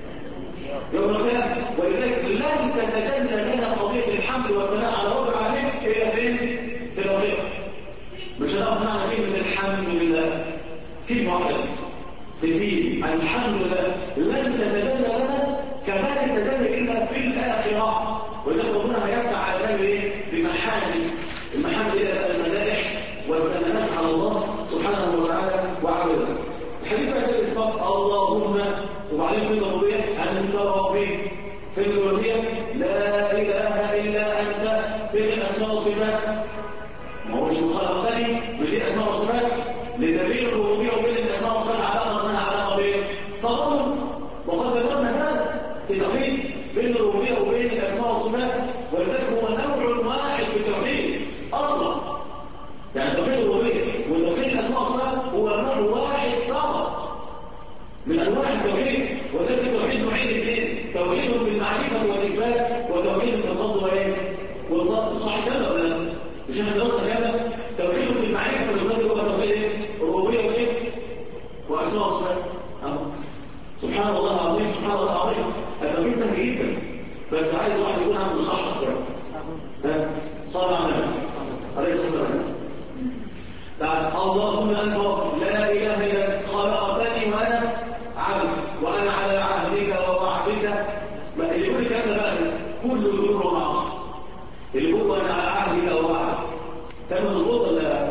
يوم القيامه. ولذلك لن تتجلى لنا قضيه الحمد والثناء على رب العالمين الا فين؟ في الاخره. مش هنعرف معنى كلمه الحمد لله كلمه واحده في الدين الحمد لله لن تتجلى لنا كما تتجلى الا في الاخره. ولذلك ربنا هيفتح على الباب ايه؟ بمحامد. المحامد الى المدائح والثناءات على الله سبحانه وتعالى وعلا. الحديث بقى سيد الصفات اللهم وبعدين في الربوبيه انت ربي. في الربوبيه لا اله الا انت. في الاسماء والصفات ما هوش خلقتني بدي اسماء وصفات. لدليل الربوبيه وبين الاسماء والصفات علاقه اسمها علاقه بايه؟ تضمن. وقد ذكرنا هذا في توحيد بين الربوبيه وبين الاسماء والصفات. ولذلك هو نوع واحد في التوحيد اصلا. يعني توحيد الربوبيه وتوحيد الاسماء والصفات هو نوع واحد فقط من انواع التوحيد. وذلك التوحيد نوعين اثنين: توحيد بالمعرفه والاثبات، وتوحيد بالقصد وايه؟ والضبط. صح كده ولا لا؟ مش احنا درسنا كده توحيد بالمعرفه والاثبات اللي هو توحيد ايه؟ الربوبيه وايه؟ واسماء وصفات. سبحان الله العظيم، سبحان الله العظيم. التوحيد سهل جدا بس عايز واحد يكون عنده صح كده. صلى على النبي عليه الصلاه والسلام. اللهم انت لا اله الا انت خلقتني وانا عبد وانا على عهدك ووعدك. اللي يقول الكلام ده بقى كل ذكر ومعصيه. اللي يقول وانا على عهدك ووعدك كان مظبوط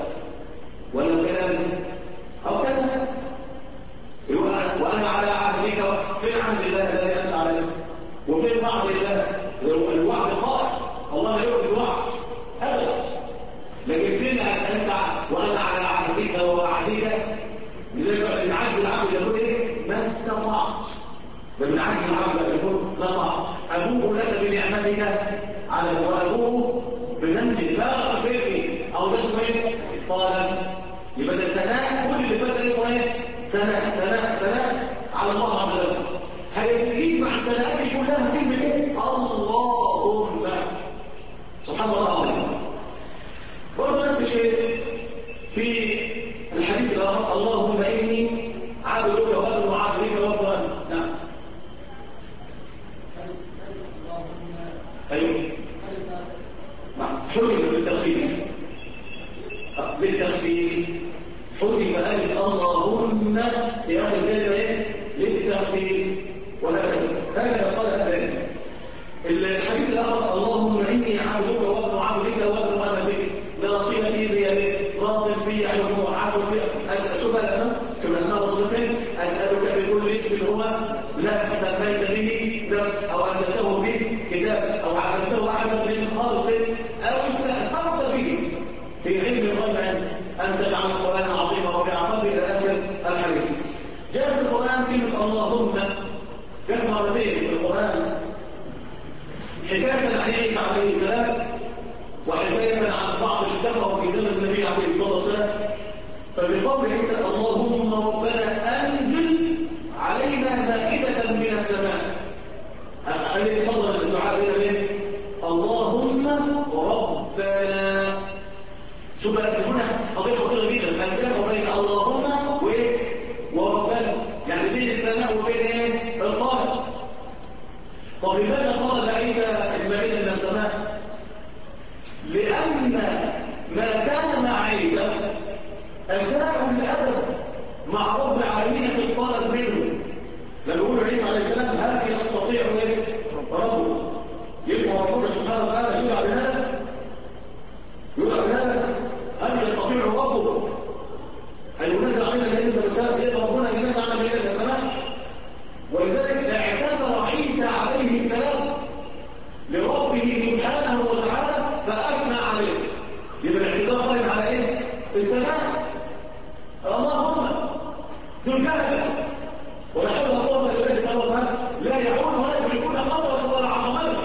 ولا كلام او كلام؟ يقول وانا على عهدك فين عهد الله الذي انت عليه؟ وفين وعد الله؟ الوعد قائم، الله لا يؤمن الوعد ابدا. لكن فين انت وانا على عهدك ووعدك؟ لذلك من عجز العبد يقول ايه؟ ما استطعت. من عجز العبد يقول لا طاعت. ابوه لك بنعمتك على وابوه بذنبي فاغفر لي. او ده اسمه ايه؟ طالب. يبقى ده ثناء. كل اللي فات اسمه ايه؟ ثناء على الله عز وجل. هيجيب مع الثناءات دي كلها كلمه ايه؟ اللهم. سبحان الله العظيم. برضه نفس الشيء في الحديث الاخر: اللهم اني عبدك وابن عبدك وابن. نعم. ايوه. حرم بالتخفيف. بالتخفيف حرم ألف اللهم في اخر الكلمه ايه؟ للتخفيف وهكذا. هكذا قال اهل الحديث الاخر: اللهم اني عبدك وابن عبدك وابن امتك ناصيتي بيدك راض في حكمك عبد في شوف الاسماء والصفات. اسالك بكل اسم هو لك سميت به نفسك او انزلته به كتاب او علمته احدا من خلقك او استاثرت به في علم الغيب ان تجعل القران العظيم ربيع قلبي الى اخر الحديث. جاء في القران كلمه اللهم جاءت مرتين في القران، حكايه عن عيسى عليه السلام وحكايه عن بعض الكفره في زمن النبي عليه الصلاه والسلام. ففي قول عيسى: اللهم ربنا انزل علينا مائده من السماء، الذي فضل الدعاء الى اللهم ربنا. شوف بقى هنا قضيه خطيره جدا، الجمع بين اللهم وربنا، يعني بين الثناء وبين الطلب. طب لماذا طلب عيسى المائده من السماء؟ لان ما كان مع عيسى اساء الادب مع رب العالمين في الطلب منه. لما يقول عيسى عليه السلام: هل يستطيع ربه؟ يبقى ربنا سبحانه وتعالى يدعى بهذا؟ يدعى بهذا؟ هل يستطيع ربه ان ينزل علينا مائده من السماء؟ يقدر ربنا ان ينزل علينا مائده من السماء؟ ولذلك اعتذر عيسى عليه السلام لربه سبحانه وتعالى فاثنى عليه. يبقى الاعتذار قائم على ايه؟ الثناء. اللهم ذو الجهل ولا حول ولا قوه الا بالله، لا يعون ولا يدركون قدرك ولا عظمتك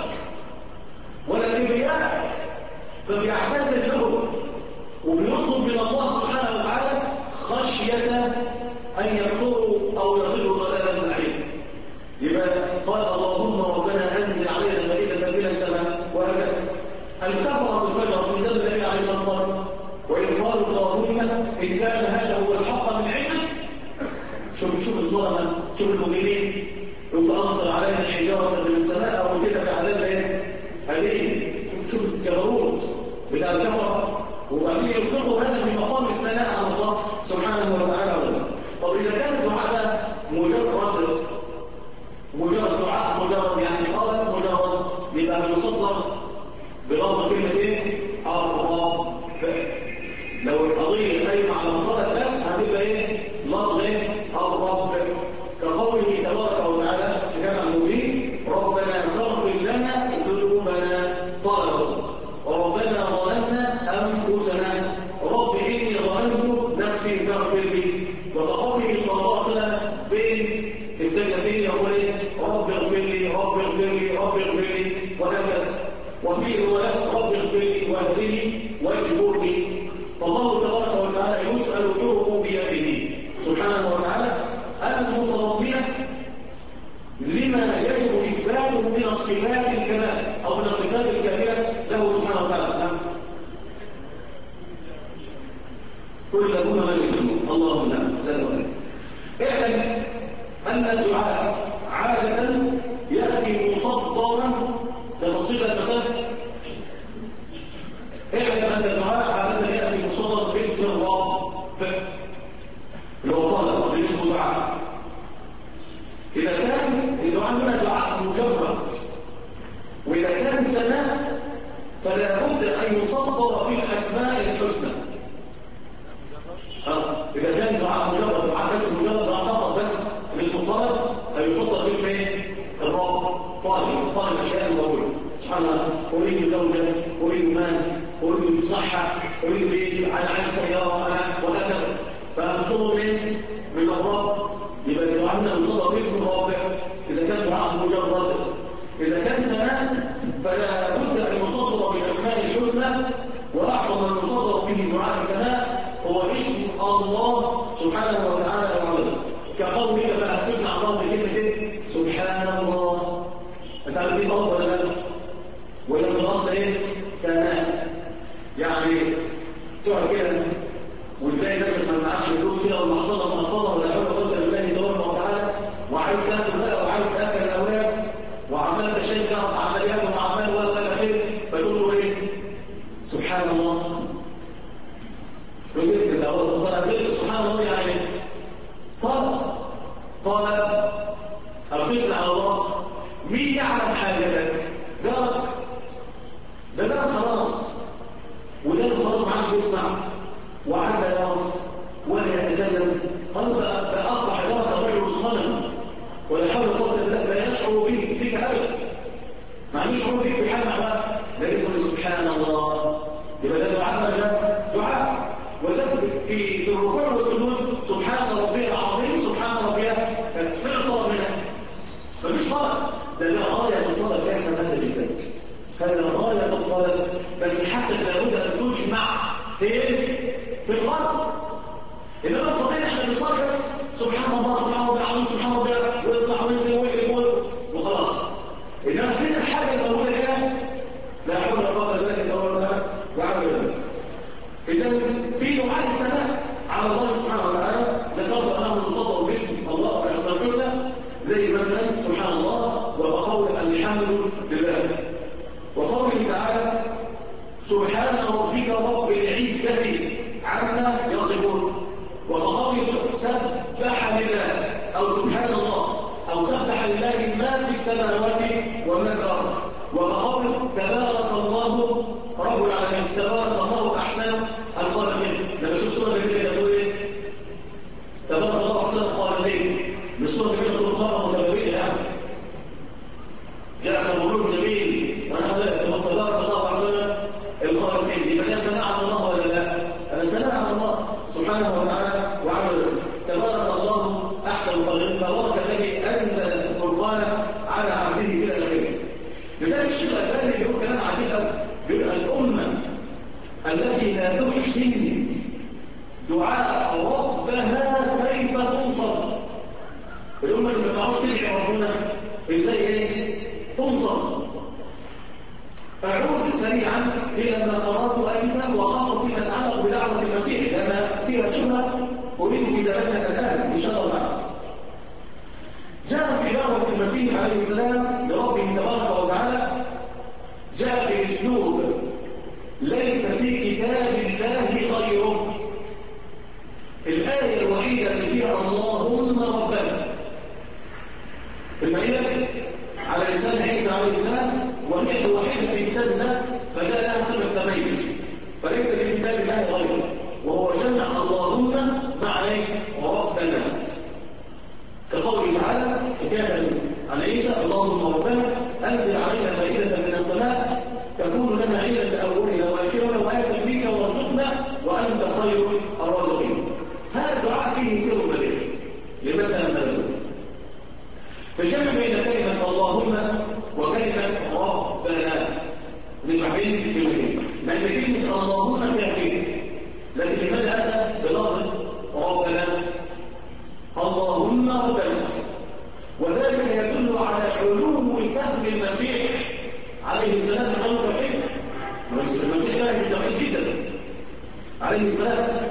ولا كبرياءك، فبيعتذر له وبيطلب من الله سبحانه وتعالى خشيه ان يكفروا او يضلوا ضلالا بعيدا. يبقى قال: اللهم ربنا انزل علينا مائده من السماء. وهكذا الكفره الفجر في زمن النبي عليه الصلاه والسلام وإذ قالوا اللهم إن كان هذا هو الحق من عندك. شوف الظلمة، شوف المجرمين، فأمطر علينا حجارة من السماء أو كده بعذاب أليم. شوف الجبروت بتاع الكفرة، وبعدين يطلقوا هذا في مقام الثناء على الله سبحانه وتعالى. طب إذا كان الدعاء مجرد دعاء مجرد يعني قال مجرد، يبقى بيصدر بلفظ كلمة ايه؟ الرب. لو القضية قايمة على مطلق بس هتبقى ايه؟ لفظ ايه؟ الرب، كقوله تبارك وتعالى في كتاب المبين: ربنا فاغفر لنا ذنوبنا طالب وربنا ظلمنا انفسنا رب اني ظلمت نفسي فاغفر لي. وكقوله صلى الله عليه وسلم بين السجدتين يقول ايه؟ رب اغفر لي رب اغفر لي رب اغفر لي، وهكذا. وفيه رواية: رب اغفر لي واهدني واجبرني. فالله تبارك وتعالى يسأل بربوبيته سبحانه وتعالى المتضمنة لما يجب إثباته من الصفات الكمال أو من الصفات الكاملة له سبحانه وتعالى. كل هنا من اللهم لا زاد ولا. اعلم أن الدعاء عادة يأتي مصدرا لتصيغ المسألة. اعلم أن الدعاء عادة يأتي مصدر باسم الرب اللي هو طالب بالاسم دعاء. إذا كان الدعاء هنا دعاء مجرد، وإذا كان ثناء فلا بد أن يصدر بالأسماء الحسنى. إذا كان دعاء مجرد دعاء بس مجرد دعاء فقط بس الاسم الطالب هيصدر باسم ايه؟ الرب. طالب أشياء وكله سبحان الله. أريد زوجة، أريد مال، أريد صحة، أريد بيت، أنا عايز سيارة، أنا وهكذا. فأنطلب من الرب. يبقى الدعاء هنا يصدر باسم الرب إذا كان دعاء مجرد. إذا كان ثناء فلا بد أن يصدر بالأسماء الحسنى، وأعظم ما يصدر به دعاء الثناء هو اسم الله سبحانه وتعالى العظيم. كقولك بقى تسمع الله بكلمة سبحان الله. انت عارف دي طلب ولا لا؟ ولا في الاصل ايه؟ ثناء. يعني تقعد كده وتلاقي نفسك ما معكش فلوس كده ولا محفظه منفضه ولا حول ولا قوه الا بالله تبارك وتعالى، وعايز تاكل بقى وعايز تاكل الاولاد وعمال تشيل كده عمال ياكل وعمال ولا خير، فتقول له ايه؟ سبحان الله. تقول له سبحان الله يعني طلب فين؟ في القلب. إنما الفضيلة احنا بنصلي بس سبحان الله سبحان الله العظيم سبحان الله ويطلع وينزل ويقول وخلاص. إنما فين الحاجة الموجودة هنا؟ لا حول ولا قوة إلا بالله وعز وجل. إذا في دعاء الثناء على الله سبحانه وتعالى ذكرت أنه يصدر باسم الله والأسماء الحسنى زي مثلا سبحان الله وقول الحمد لله وقوله تعالى سبحان ربك رب العزة عما يصفون وقوله سبح لله أو سبحان الله أو سبح لله ما في السماوات وما في الأرض وقول تبارك الله رب العالمين تبارك الله أحسن الخالقين. لما شوف سورة كده يقول ايه؟ تبارك الله أحسن الخالقين. مش سورة كده تقول مرة متبرئة يعني جاء مولود جميل ونحن تبارك الله أحسن الخالقين. يبقى ده ثناء على الله ولا لا؟ هذا ثناء على الله سبحانه وتعالى وعز وجل. تبارك الله أحسن الخالقين. تبارك الذي أنزل القرآن على عبده إلى آخره. لذلك الشيخ الألباني بيقول كلام عجيب قوي، بيقول الأمة التي لا تحسن دعاء ربها كيف تنصر. الأمة اللي ما تعرفش تدعي ربنا ازاي ايه؟ تنصر. أعود سريعا إلى ما قرأت آنفا وخاصة فيما يتعلق بدعوة المسيح لأن فيها شبهة أريد إزالتها الآن إن شاء الله تعالى. جاء في دعوة المسيح عليه السلام لربه تبارك وتعالى جاء بأسلوب ليس في كتاب الله غيره. الآية الوحيدة اللي فيها اللهم ربنا المائدة على لسان عيسى عليه السلام وهي الوحيدة في كتاب الله فجاء لها سبب تميز فليس في كتاب الله غيره وهو جمع اللهم مع ربنا كقوله تعالى حكاية عن عيسى اللهم ربنا أنزل علينا مائدة من السماء تكون لنا عيدا لأولنا وآخرنا وآية بك وارزقنا وأنت خير الرازقين. هذا الدعاء فيه سر بليغ لماذا أمله؟ فالجمع بين كلمة اللهم وكلمة ربنا نجمعين كلمتين لأن كلمة اللهم كافية لكن لماذا أتى بلفظ ربنا؟ اللهم ربنا وذلك يدل على علو فهم المسيح عليه السلام عن التوحيد. المسيح كان بالتوحيد جدا عليه السلام.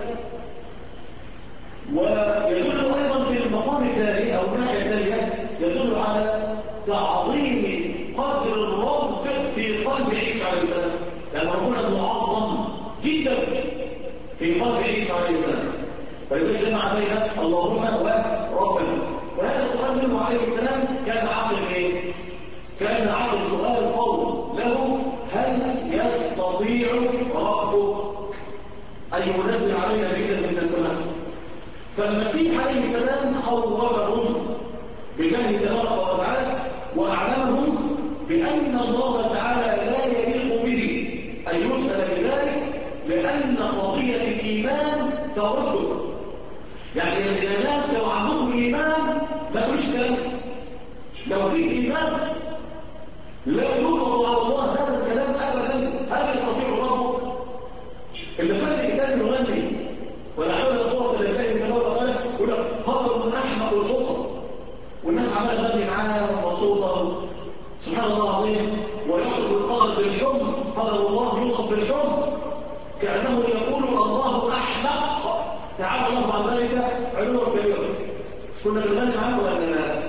ويدل ايضا في المقام التالي او الناحيه التاليه يدل على تعظيم قدر الرب في قلب عيسى عليه السلام لان ربنا معظم جدا في قلب عيسى عليه السلام فلذلك جمع بين اللهم وربنا. وهذا السؤال منه عليه السلام كان عقل ايه؟ كان عقل سؤال قول له هل يستطيع ربك أن ينزل علينا مائدة من السماء؟ فالمسيح عليه السلام خوفهم بالله تبارك وتعالى وأعلمهم بأن الله تعالى لا يليق به أن يسأل بذلك لأن قضية الإيمان ترده. يعني الناس لو عندهم إيمان ما فيش كلام. لو في إيمان لا يطلق على الله هذا الكلام ابدا. هل يستطيع ربك؟ اللي فات كان يغني ولا حول ولا قوه الا بالله تبارك وتعالى يقول لك خبر احمق الخطر والناس عماله تغني معاه مبسوطه سبحان الله العظيم ويصف القدر بالحب. قدر الله يوصف بالحب كانه يقول الله احمق تعالى الله عن ذلك علوا كبيرا. كنا بنغني معاه ولا لا؟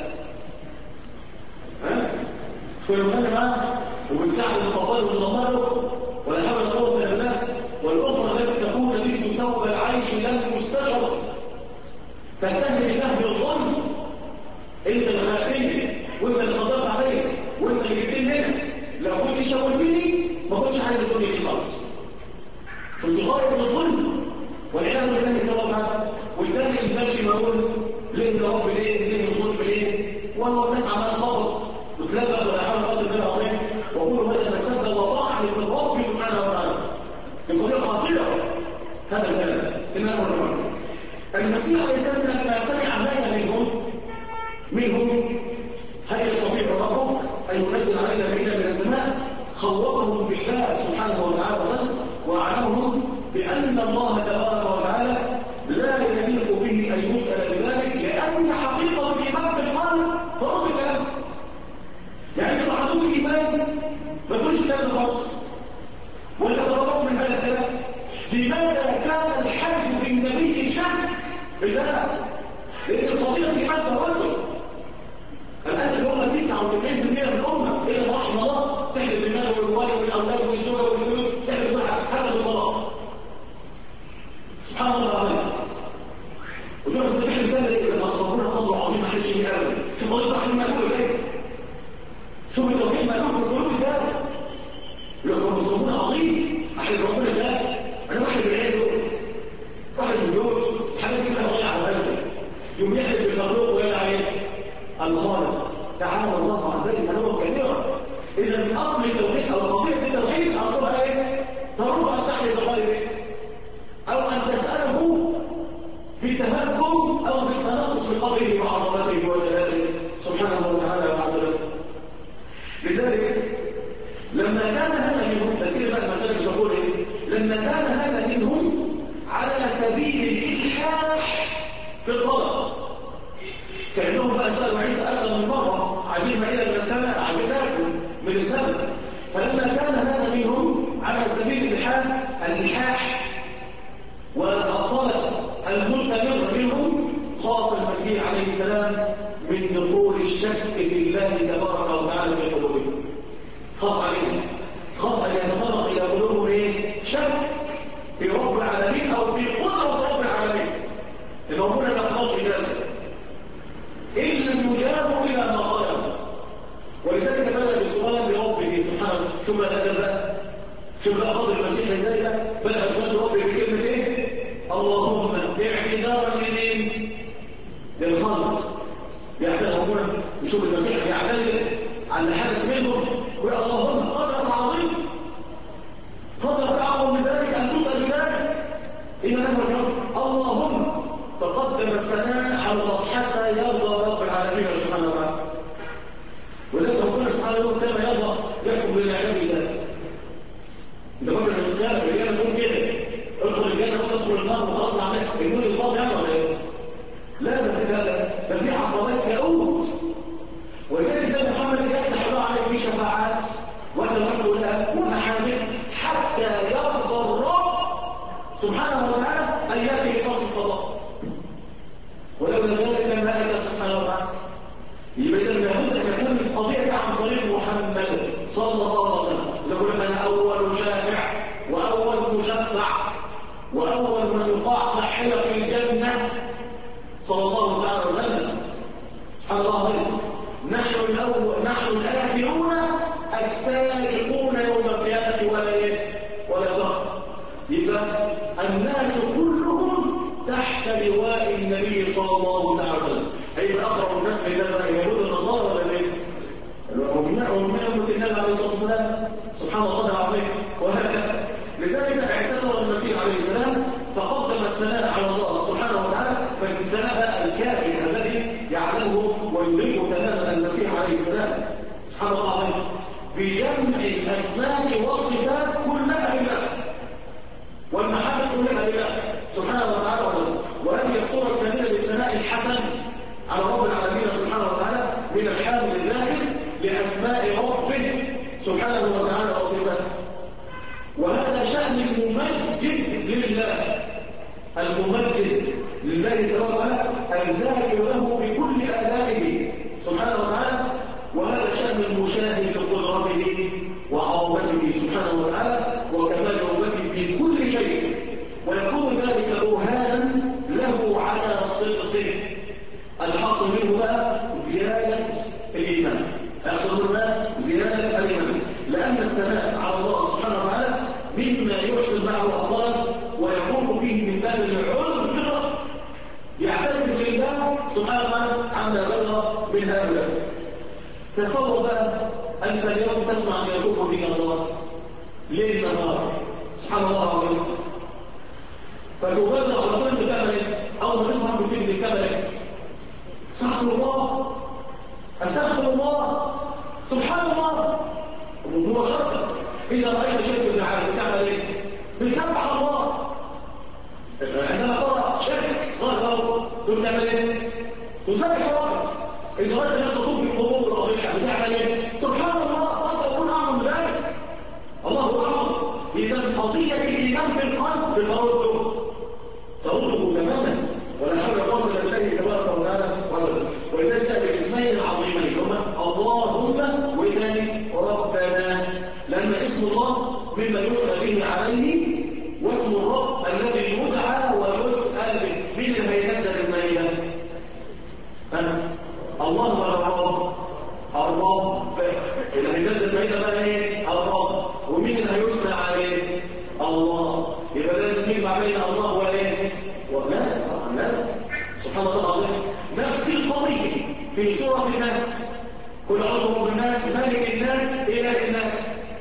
كنا بنغني معاه وبنساعد القضاء ونضمره ولا حول ولا قوه الا بالله. والاخرى التي تكون مثل ثوب العيش لم تستشر تنتهي بنهج الظلم. انت اللي خلقتني وانت اللي قدرت عليا وانت اللي جبتني منها. لو كنت شاورتني ما كنتش عايز الدنيا دي خالص. كنت غايه الظلم والعياذ بالله تبارك. والتاني الماشي بقول ليه يا رب ليه الظلم ليه؟ والله الناس عماله تخبط وتلبس ولا حول ولا قوه الا بالله وكل هذا مسد وطاعه للرب سبحانه وتعالى بطريقه خطيره. هذا الكلام انما هو المسيح عليه السلام لما سمع ذلك منهم هل يستطيع ربك ان ينزل علينا مائده من السماء؟ خوفهم بالله سبحانه وتعالى واعلمهم بأن الله تبارك وتعالى لا يليق به أن يسأل بذلك، لأن حقيقة الإيمان بالقلب فرض الكلام. يعني لو حدود إيمان ما تقولش الكلام ده خالص ولا تتبرؤ من هذا الكلام. لماذا كان الحديث بالنبي شك بالله؟ لأن القضية الإيمان تولد. الآن الأمة 99% من الأمة إلا رحم الله تحلف بالمال والوالد والأولاد والزوجة والفلوس، تحلف حتى بالطلاق. سبحان الله العظيم. ودول تحلف بالله إن أصابونا فضل عظيم ما حدش فيه أبدا. شوف قضية التوحيد مألوف إزاي؟ شوف التوحيد مألوف بالقلوب إزاي؟ يقول المسلمون عظيم أحلف ربنا إزاي؟ أنا واحد بالعين دول، واحد بالجوز، حاجة دي كلها ضيعة على قلبي. يوم يحلف بالمخلوق ويدعى الخالق تعالى الله عن ذلك علوا كثيرا. إذا من أصل التوحيد أو قضية التوحيد أصلها إيه؟ ترد أن تحلف بغيره أو أن تسأله بتهكم أو بالتنقص بقدره وعظمته وجلاله سبحانه وتعالى وعز وجل. لذلك لما كان هذا منهم تسير بقى المسألة تقول إيه؟ لما كان هذا منهم على سبيل الإلحاح في الطلب، كأنهم بقى سألوا عيسى أكثر من مرة عايزين مائدة من السماء، عايزين تاكل من السماء. فلما كان هذا منهم على سبيل الإلحاح والطلب المستمر منهم، خاف المسيح عليه السلام من دخول الشك في الله تبارك وتعالى في قلوبهم. خاف عليهم، خاف أن يتطرق إلى قلوبهم إيه؟ شك في رب العالمين أو في قدرة رب العالمين. الموضوع ده خاص بالناس إن لم يجابوا إلى ما طلبوا. ولذلك بدأ بسؤال لربه سبحانه. ثم بدأ بقى شوف بقى فضل المسيح ازاي بقى بدأ سؤال ربه بكلمة ايه؟ اللهم اعتذارا لمين؟ للخلق. بيعتذر ربنا يشوف المسيح يعتذر عن حدث منهم ويقول اللهم قدرك عظيم، قدرك اعظم من ذلك ان تسأل بذلك. إن هذا الرب اللهم تقدم الثناء على الله حتى يرضى رب العالمين سبحانه وتعالى. ولذلك ربنا سبحانه وتعالى يرضى يحكم للعباد ذلك. ده ممكن القيامة تقول كده ادخل الجنة وتدخل النار وخلاص عملت النور الفاضي يعني ولا ايه؟ لا ده في عقبات يعود. ولذلك ده محمد يفتح الله عليك في شفاعات وتوسلات ومحامد حتى يرضى الرب سبحانه وتعالى ان ياتي بفصل القضاء. ولولا ذلك لما اتى سبحانه وتعالى. يبقى اذا لابد ان يكون القضيه عن طريق محمد صلى الله عليه وسلم. يقول انا اول شافع واول مشفع واول من يقاع حلق الجنه صلى الله عليه وسلم. سبحان الله. نحن الاخرون السابقون يوم القيامه ولا فخر. يبقى الناس كلهم تحت لواء النبي صلى الله عليه وسلم. هيبقى اقرب الناس لله اليهود النصارى ولا مين؟ ومن امه النبي عليه الصلاه والسلام. سبحان الله العظيم. وهكذا لذلك اعتذر المسيح عليه السلام فقدم الثناء على الله سبحانه وتعالى. فالثناء الكامل الذي يعلمه ويدركه تماما المسيح عليه السلام سبحان الله العظيم بجمع الاسماء والصفات كلها لله والمحبه كلها لله سبحانه وتعالى. وهذه الصوره الكامله للثناء الحسن على رب العالمين سبحانه وتعالى من الحامد الذاكر لاسماء ربه سبحانه وتعالى وصفاته. وهذا شأن الممجد لله، الممجد لله تعالى الذاكر له بكل آلائه سبحانه وتعالى. وهذا شأن المشاهد لقدرته وعظمته سبحانه وتعالى وكمال ربته في كل شيء. ويكون ذلك برهانا له على صدقه. الحاصل منه بقى زيادة الإيمان. الحاصل منه بقى زيادة الإيمان، لأن الثناء على الله سبحانه وتعالى مما يحسن معه الله ويكون فيه من باب العذر يعتذر لله سبحانه وتعالى عما بلغ من هؤلاء. تصور بقى أنت اليوم تسمع أن يسوق فيك الله ليل نهار سبحان الله العظيم. فتبادر على طول بكاملك أول ما تسمع بسيط بكاملك استغفر الله استغفر الله سبحان الله. مباشرة إذا رأيت شيء من العالم تعمل إيه؟ بتسبح الله عندما ترى شرك ظاهر تقول تعمل ايه؟ تسبح ربك. اذا رأيت الناس تطوف بالقبور والأضرحة بتعمل ايه؟ سبحان الله قد تكون اعظم من ذلك. الله اعظم. اذا قضية الايمان في القلب ترده تماما، ولا حول ولا قوة الا بالله تبارك وتعالى. ولذلك جاء باسمين عظيمين هما اللهم وثاني ربنا، لأن اسم الله مما يدعى به عليه، واسم الرب الذي يدعى ويسأل به. مين اللي هينزل المائدة؟ الله ولا الرب؟ الرب اللي هينزل المائدة بقى ايه؟ الرب. ومين اللي هيسمع عليه؟ الله. يبقى لازم يجمع بين الله وايه؟ والناس. الناس سبحان الله العظيم. نفس القضية في سورة الناس، كل عضو رب الناس ملك الناس إله الناس.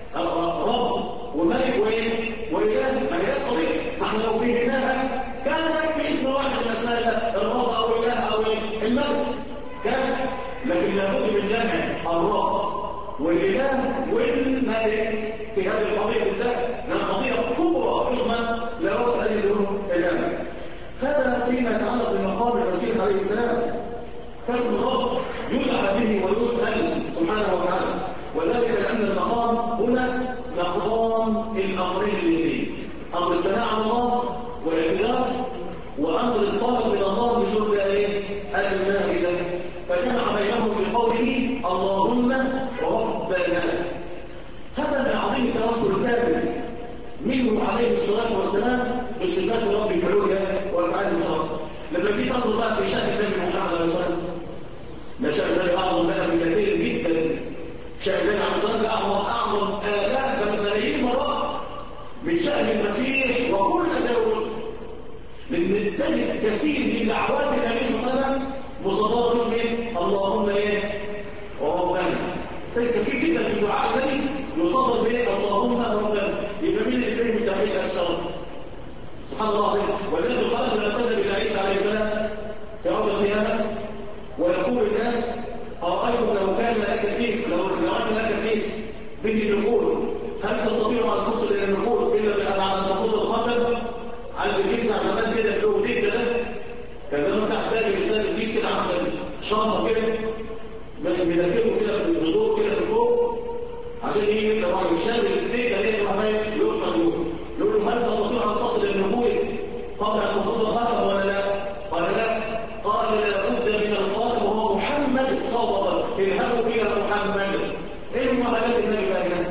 رب وملك وايه؟ وإله. ما هي القضية. احنا لو فهمناها كان يكفي اسم واحد من اسماء الله، الرب او الاله او الملك كان. لكن لابد من جمع الرب والاله والملك في هذه القضيه بالذات، لان قضيه كبرى عظمى لا راس عليه دون الاله. هذا فيما يتعلق بمقام المسيح عليه السلام. فاسم الرب يدعى به ويسال سبحانه وتعالى، وذلك لان المقام هنا مقام الامرين الاثنين، امر الثناء على الله والاعتذار، وامر الطلب من الله بشرب ايه؟ المائده. فجمع بينهم بقوله اللهم ربنا. هذا من عظيم التوسل الكامل منه عليه الصلاه والسلام بصفات رب العليا وافعال الشرف. لما جيت انظر بقى في شأن النبي محمد عليه الصلاه والسلام، ده شأن النبي اعظم بقى بكثير جدا. شأن النبي عليه الصلاه والسلام اعظم الاف بل ملايين مرات من شأن المسيح وكل الرسل. لأن تجد كثير من دعوات النبي صلى الله عليه وسلم مصدرة باسم اللهم ايه؟ وربنا. تجد كثير جدا في دعاء النبي يصدر به اللهم ربنا. يبقى مين اللي فهم التوحيد أكثر؟ سبحان الله العظيم. ولذلك الخلق لما كذب إلى عيسى عليه السلام في يوم القيامة ويقول الناس أرأيتم لو كان لك كيس، لو أن لك كيس به النقود، هل تستطيع أن تصل إلى النقود إلا بعد أن تفضل الخاتم؟ عارف الكيس بتاع زمان كده له ديك ده، كان زمان تحتاج الإنسان الكيس كده عامل شنطة كده بنركبه كده بزور كده في فوق عشان يجي يطلع راجل شاد الديك ده يطلع بقى يوصل يقول له هل تستطيع أن تصل إلى النقود قبل أن تفضل الخاتم ولا لا؟ قال لا. قال لا بد من الخاتم وهو محمد صلى الله عليه وسلم. اذهبوا إلى محمد. إيه المعاملات النبي بقى هنا؟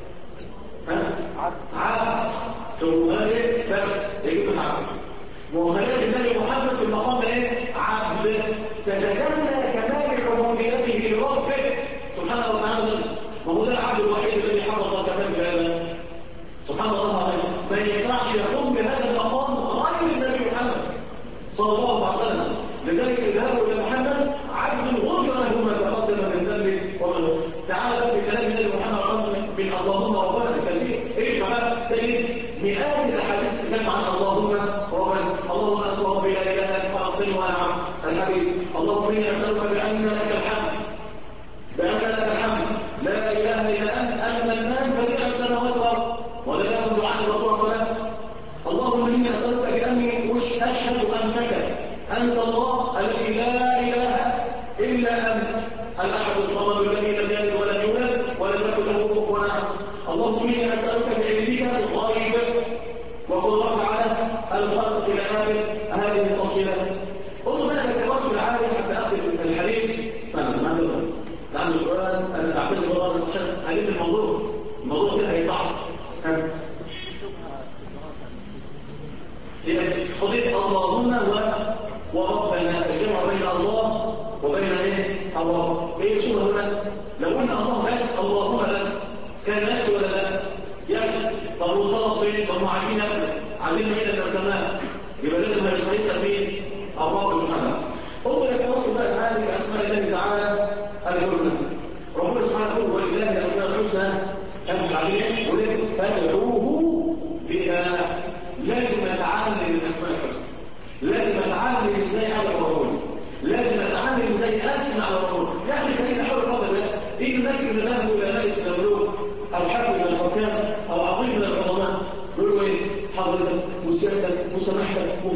عبد. ثم ايه بس يجيب العبد. مؤهلات النبي محمد في المقام ايه؟ عبد. تتجلى كمال عبوديته لربه سبحانه وتعالى. وهو ده العبد الوحيد الذي حفظ كمال العباد سبحان الله العظيم. ما ينفعش يقوم بهذا المقام غير النبي محمد صلى الله عليه وسلم. لذلك اذهبوا الى محمد عبد غفر له ما تقدم من ذنبه ومن تعالى في كلام النبي محمد صلى الله عليه وسلم من اللهم ربنا الكثير. ايش بقى؟ تجد مئات الاحاديث تتكلم عن اللهم ربنا. اللهم انت ربي لا اله الا انت خلقتني وانا عبد. الحديث اللهم اني اسالك بان لك الحمد، بان لك الحمد لا اله الا انت المنان بديع السماوات والارض. ولا يكون دعاء الرسول صلى الله عليه وسلم اللهم اني اسالك باني اشهد انك انت الله الذي لا اله الا انت الاحد الصمد الذي لم يلد ولم يولد ولم يكن له كفوا احد. اللهم اني اسالك بعلمك الغيب وقدرتك على الخلق الى اخر هذه التفصيلات. انظر بقى التواصل العالي حتى اخر الحديث. ما تقدر عنده سؤال انا اعتذر والله بس عشان هجيب الموضوع كده هيطلع قضيه اللهم وربنا. الجمع بين الله وبين ايه؟ الرب. ايه شو هنا؟ لو قلنا الله بس اللهم بس كان نفسي ولا لا؟ يكفي. طب والطلب فين؟ طب ما عايزين عايزين نهيئه من السماء، يبقى لازم هيصحيح مين؟ الرب سبحانه. انظر التواصل بقى العالي باسماء الله تعالى الحسنى. ربنا سبحانه يقول ولله الاسماء الحسنى فادعوه بها. لازم اتعلم الاسماء الحسنى، لازم اتعلم ازاي ادعو ربنا، لازم اتعلم ازاي اسمع ربنا. يعني كريم حول قدر ايه الناس اللي ذهبوا الى ملك من الملوك او حكم من الحكام او عظيم من العظماء يقولوا ايه؟ حضرتك وسيادتك وسماحتك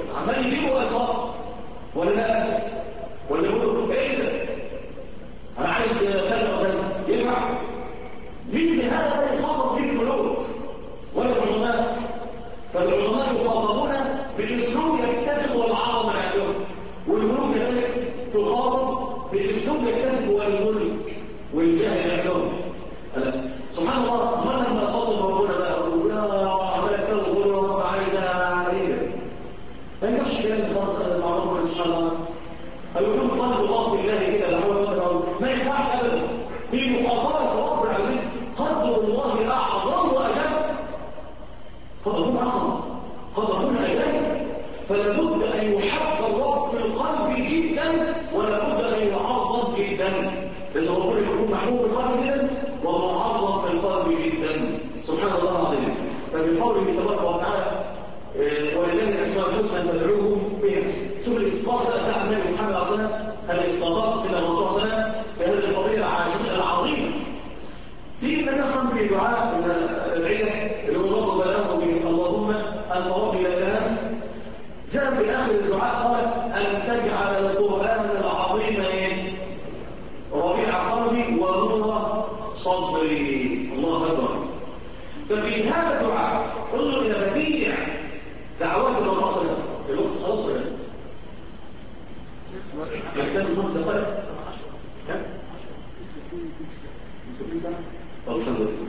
عمال يجيبوا الفاظ ولا لا؟ ولا يقولوا ايه ده؟ انا عايز كذا وكذا ينفع؟ مثل هذا لا يخاطب به الملوك ولا العظماء. فالعظماء يخاطبون باسلوب يتفق والعظمه عندهم، والملوك كذلك تخاطب باسلوب يتفق والملك والجهل عندهم. سبحان الله، ما لما خاطب ربنا بقى يقول يا عملت وقول يا رب عايز ايه؟ ما ينفعش كلام خالص مع ربنا سبحان الله. الوجود طالب الله بالله كده لا حول ولا قوه، ما ينفعش ابدا. في مخاطره رب العالمين قدر الله اعظم واجل. قدرون اعظم، قدرون اجل، فلا بد ان يحب الرب في القلب جدا، ولا بد ان يعظم جدا. لازم ربنا يكون محبوب في القلب جدا ومعظم في القلب جدا. سبحان الله العظيم. فمن قوله تبارك وتعالى ولله الاسماء الحسنى فادعوه بها. شوف الاسقاط بتاع النبي محمد صلى الله عليه وسلم، الاسقاطات من الرسول صلى الله عليه وسلم في هذه القضيه العظيمه. في من يفهم في دعاء من الادعيه اللي هو رب بلغه به اللهم انت ربي لا اله الا انت. جاء في اخر الدعاء قال ان تجعل القران العظيم ربيع قلبي ونور صدري. الله اكبر. ففي هذا الدعاء انظر الى بديع دعوات الرسول صلى الله عليه وسلم. الوقت خلاص ولا يحتاج الوقت لقلب ها؟ الحمد لله.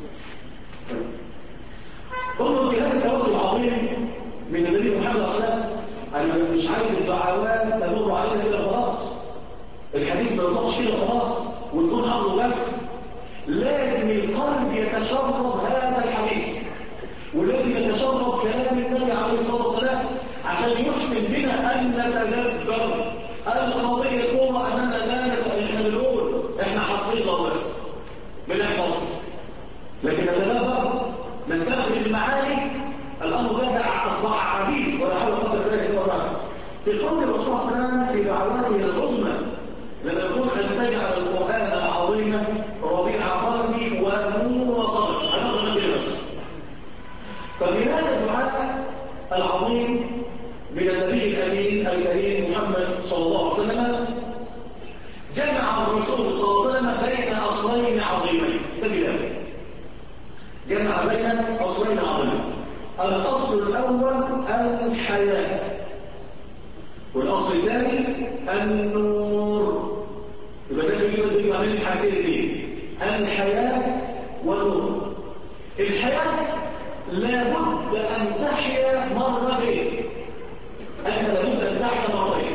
انظر في هذا التواصل العظيم من النبي محمد صلى الله عليه وسلم. انا مش عايز الدعوات تمر علينا كده خلاص، الحديث ما يطلقش كده خلاص ويكون عقله بس. لازم القلب يتشرب هذا الحديث، ولازم يتشرب كلام النبي عليه الصلاه والسلام عشان يحسن بنا ان نتدبر. القضيه هو اننا لا نقول احنا حقيقه بس بنحفظ، لكن نتدبر نستخرج المعاني. الامر ده اصبح عزيز ولا حول ولا قوه الا بالله. في قول الرسول صلى الله عليه وسلم في دعواته العظمى لما يقول ان تجعل القران العظيم ربيع قلبي ونور صدري. هناخد نفسي بس. ففي هذا الدعاء العظيم من النبي الامين الكريم محمد صلى الله عليه وسلم جمع الرسول صلى الله عليه وسلم بين اصلين عظيمين. تجد جمع بين اصلين عظيمين. الاصل الاول الحياه، والاصل الثاني النور. يبقى ده بيجي عاملين حاجتين دي، الحياه والنور. الحياه لابد ان تحيا مرتين. انت لابد ان تحيا مرتين.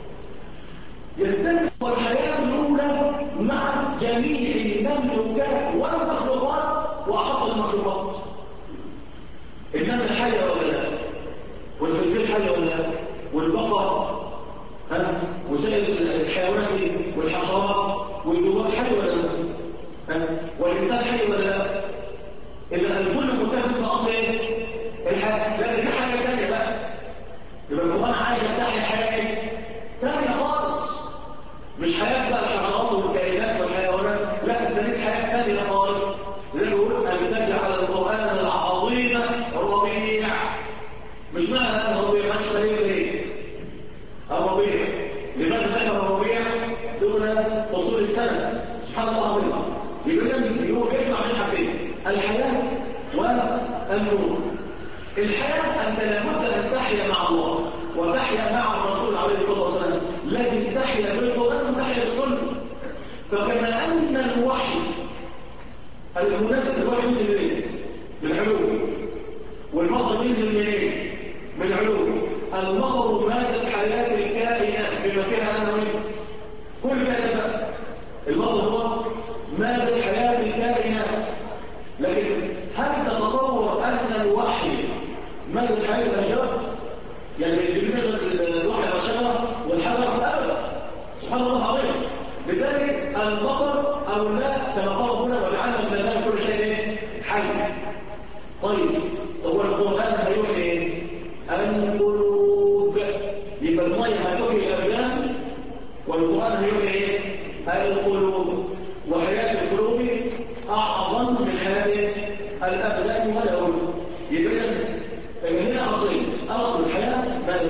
يتفق الحياه الاولى مع جميع المملوكات والمخلوقات واحط المخلوقات. النمل حيه ولا لا؟ والخنزير حيه ولا لا؟ والبقر وسائر الحيوانات والحشرات والجوار حي ولا لا؟ والانسان حي ولا لا؟ اذا الكل متفق في اصل ايه؟ الحياه. لا دي حاجه ثانيه بقى. يبقى القران عايز يفتح حياه ثانيه خالص، مش حياه بقى الحشرات والكائنات والحيوانات، لا ده دي حياه ثانيه خالص. زي يقول ان تجعل القران العظيم ربيع. مش معنى هذا الربيع مش خليل ليه؟ الربيع لماذا ذكر الربيع دون فصول السنه؟ سبحان الله العظيم. يبقى هو بيجمع بين حاجتين، الحياه والنور. الحياه انت لابد ان تحيا مع الله وتحيا مع الرسول عليه الصلاه والسلام. لازم تحيا بالقران وتحيا بالسنه. فكما ان الوحي المنزل، الوحي ينزل منين؟ من علو. والمطر ينزل منين؟ من علو. المطر مادة حياة الكائنات بما فيها أنا وإنت. كل كائنات المطر هو مادة حياة الكائنات. لكن هل تتصور أن الوحي مادة حياة الأشجار؟ يعني يجب الوحي على الشجرة والحجر أبدا. سبحان الله العظيم. لذلك المطر أو لا كما قال هنا وجعلنا من الله كل شيء حي. طيب هو القرآن هيوحي ايه؟ القلوب. يبقى المية هتوحي الأبدان والقرآن هيوحي ايه؟ القلوب. وحياة القلوب أعظم من حياة الأبدان والأولوب. يبقى من هنا أصلين، أصل الحياة ماذا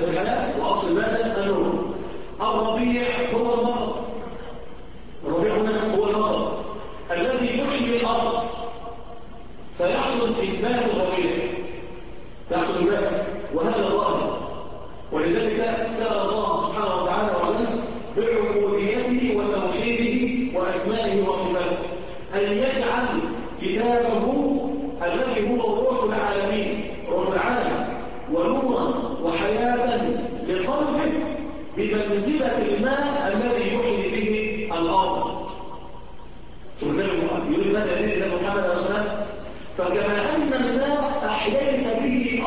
الحياة وأصل المادة النور. الربيع هو المطر. الربيع هنا هو المطر الذي يحيي الأرض، فيحصل إنبات الربيع، يحصل إنبات، وهذا ظاهر. ولذلك سأل الله سبحانه وتعالى وعلا بعبوديته وتوحيده وأسمائه وصفاته أن يجعل كتابه الذي هو روح العالمين، روح العالم، ونورا وحياة لقلبه بمنزلة الماء الذي يحيي به الأرض. شوف النبي يريد ماذا يريد النبي محمد عليه الصلاة والسلام؟ فكما أن الماء أحييت به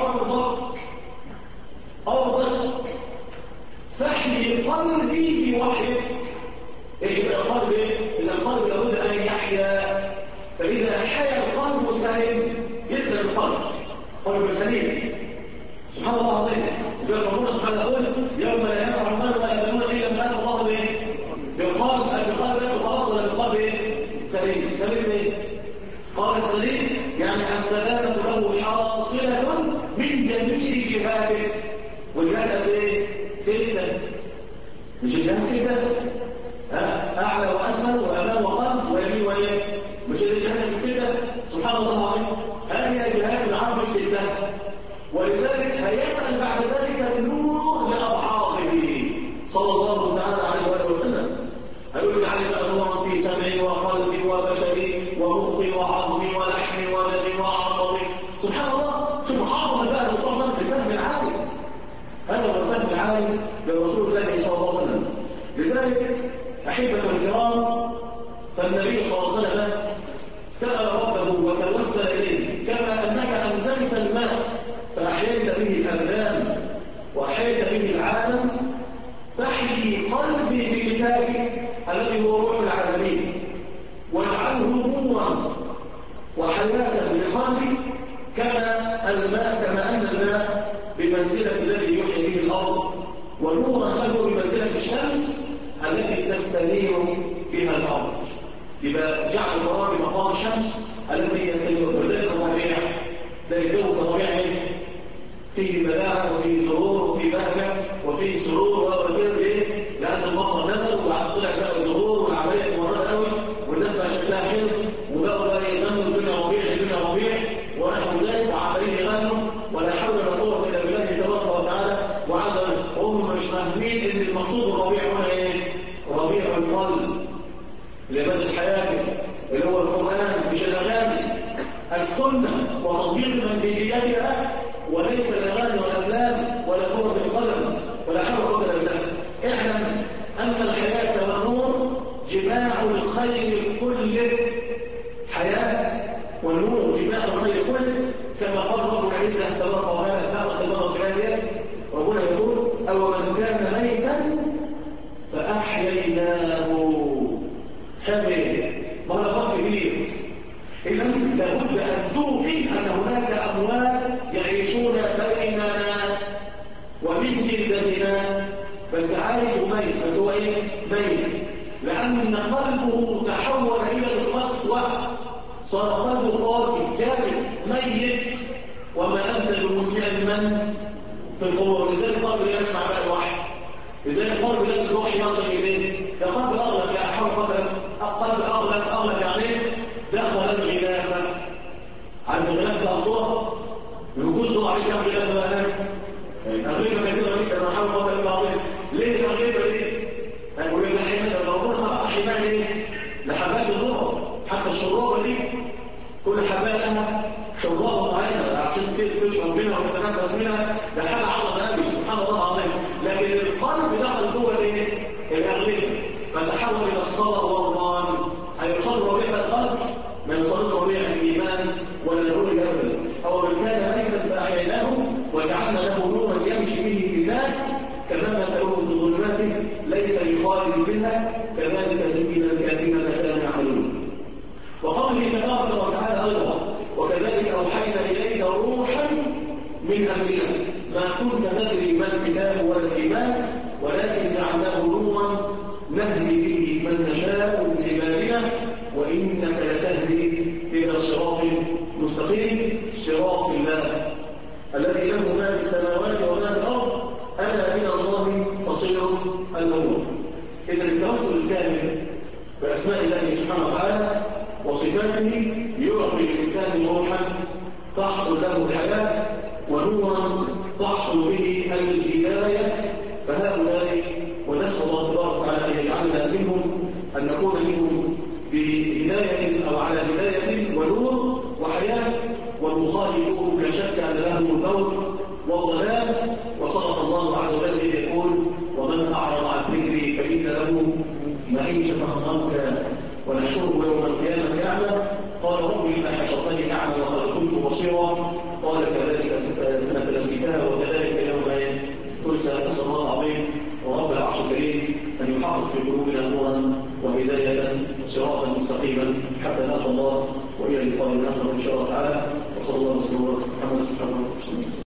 أرضك فاحيي قلبي بوحيك. ايش القلب؟ إن القلب لابد أن يحيا، فإذا حيا القلب سليم يسلم القلب، قلب سليم. سبحان الله العظيم. زي ربنا سبحانه يقول يوم لا ينفع المال ولا بنون إلا من أتى الله بالقلب. القلب ليس خلاص ولا بالقلب سليم. سليم ايه؟ قال السليم يعني السلامة له حاصلة من جميع جهاته. وجهات ايه؟ 6. مش الجهات 6؟ أعلى وأسفل وأمام وخلف ويمين ويمين. مش الجهات 6؟ سبحان الله العظيم. هذه جهات العبد 6. ولذلك هيسأل بعد ذلك النور لأضعافه صلى الله تعالى عليه وآله وسلم. هيقول علي بقى نورا في سمعي وقلبي وبشري ومخي وعظمي ولحمي ودمي وعصبي. سبحان الله. شوف محافظة بقى المصطفى بالفهم العالي. هذا هو الفهم العالي لرسول الله صلى الله عليه وسلم. لذلك أحبة الكرام، فالنبي صلى الله عليه وسلم سأل ربه وتوسل إليه كما أنك أنزلت الماء فأحييت به الأبدان وأحييت به العالم، فاحيي قلبي بكتابك الذي هو روح العالمين، واجعله نورا وحياة لقلبي كما أن الماء بمنزلة الذي يحيي به الأرض، ونورا له بمنزلة الشمس التي تستنير بها الأرض. يبقى جعل الله بمقام الشمس التي يستنير. وذلك الربيع ده الجو الربيع فيه بداعة وفيه سرور وفيه بهجة وفيه سرور وغير ايه؟ لأن المطر نزل وبعد طلع بقى الظهور والعملية مرات قوي والناس بقى شكلها حلو وبقوا بقى يغنوا الدنيا ربيع ونحو ذلك وعمالين يغنوا ولا حول ولا قوة إلا بالله تبارك وتعالى. وعاد هم مش فاهمين إن المقصود الربيع هنا ايه؟ ربيع القلب لمدى حياته اللي هو القرآن مش الأغاني، السنة وتطبيق منهجيتها، وليس الأغاني والأفلام ولا كرة القدم ولا حول ولا قوة إلا بالله. اعلم أن الحياة والنور جماع الخير كله. حياة والنور جماع الخير كله، كما قال رب العزة تبارك وتعالى ربنا يقول أو من كان ميتا فأحييناه. حبيب مرات كبير. إذا لابد أن توقن أن هناك أموات يعيشون بيننا ومن جلدنا، بس عايش وميت، بس هو إيه؟ ميت. لأن قلبه تحول إلى القسوة، صار قلبه قاسي جامد ميت. وما أنت بمسمع من في القبور. لذلك قلبه لا يسمع بقى الوحي، لذلك قلبه لا الوحي يصل إليه. ده قلب أغلق يا أحوال قلب أغلق يعني دخل الغلافة. عند الغلافة الأطوار بوجود ضوء عليك كم غلافة بقى هنا؟ الغلافة كثيرة جدا. أنا حاول قبل العظيم ليه الغلافة دي؟ يقول لك حماية ربنا خلق حماية ايه؟ لحبات الضوء. حتى الشرابة دي كل حباية لها شرابة معينة عشان تشرب منها وتتنفس منها. ده حاجة عظمة قوي سبحان الله العظيم. لكن القلب دخل جوه الايه؟ الأغلفة، فتحول إلى الصلاة والرضوان. هيوصل ربيع القلب ما يوصلش ربيع الإيمان ولا نور أبدا. أو من كان ميتا فأحييناه وجعلنا له نورا يمشي به في الناس كما مثلهم في الظلمات ليس بخارج منها كذلك زين الكافرين ما كانوا يعملون. وقوله تبارك وتعالى أيضا وكذلك أوحينا إليك روحا من أمرنا ما كنت تدري ما الكتاب ولا الإيمان ولكن جعلناه نورا نهدي به من نشاء من عبادنا وإنك لتهدي إلى صراط مستقيم. صراط الله الذي له ما في السماوات وما في الأرض ألا يبصر الأمور. إذا التوسل الكامل بأسماء الله سبحانه وتعالى وصفاته يعطي الإنسان روحا تحصل له الحياة ونورا تحصل به الهداية. فهؤلاء ونسأل الله تبارك وتعالى أن يجعلنا منهم، أن نكون منهم بهداية أو على هداية ونور وحياة. والمخالفون لا شك أن لهم الموت والضلال. وصدق الله عز وجل إذ يقول: ومن أعرض عن ذكري فإن له معيشة ضنكا ونحشره يوم القيامة أعمى قال رب لما حشرتني أعمى وقد كنت بصيرا قال كذلك نتنسيتها وكذلك يوم تنسى. نسأل الله العظيم ورب العرش الكريم أن يحقق في قلوبنا نورا وهداية صراطا مستقيما حتى نلقى الله وإلى اللقاء الآخر إن شاء الله تعالى. وصلى الله وسلم على محمد سبحانه وتعالى.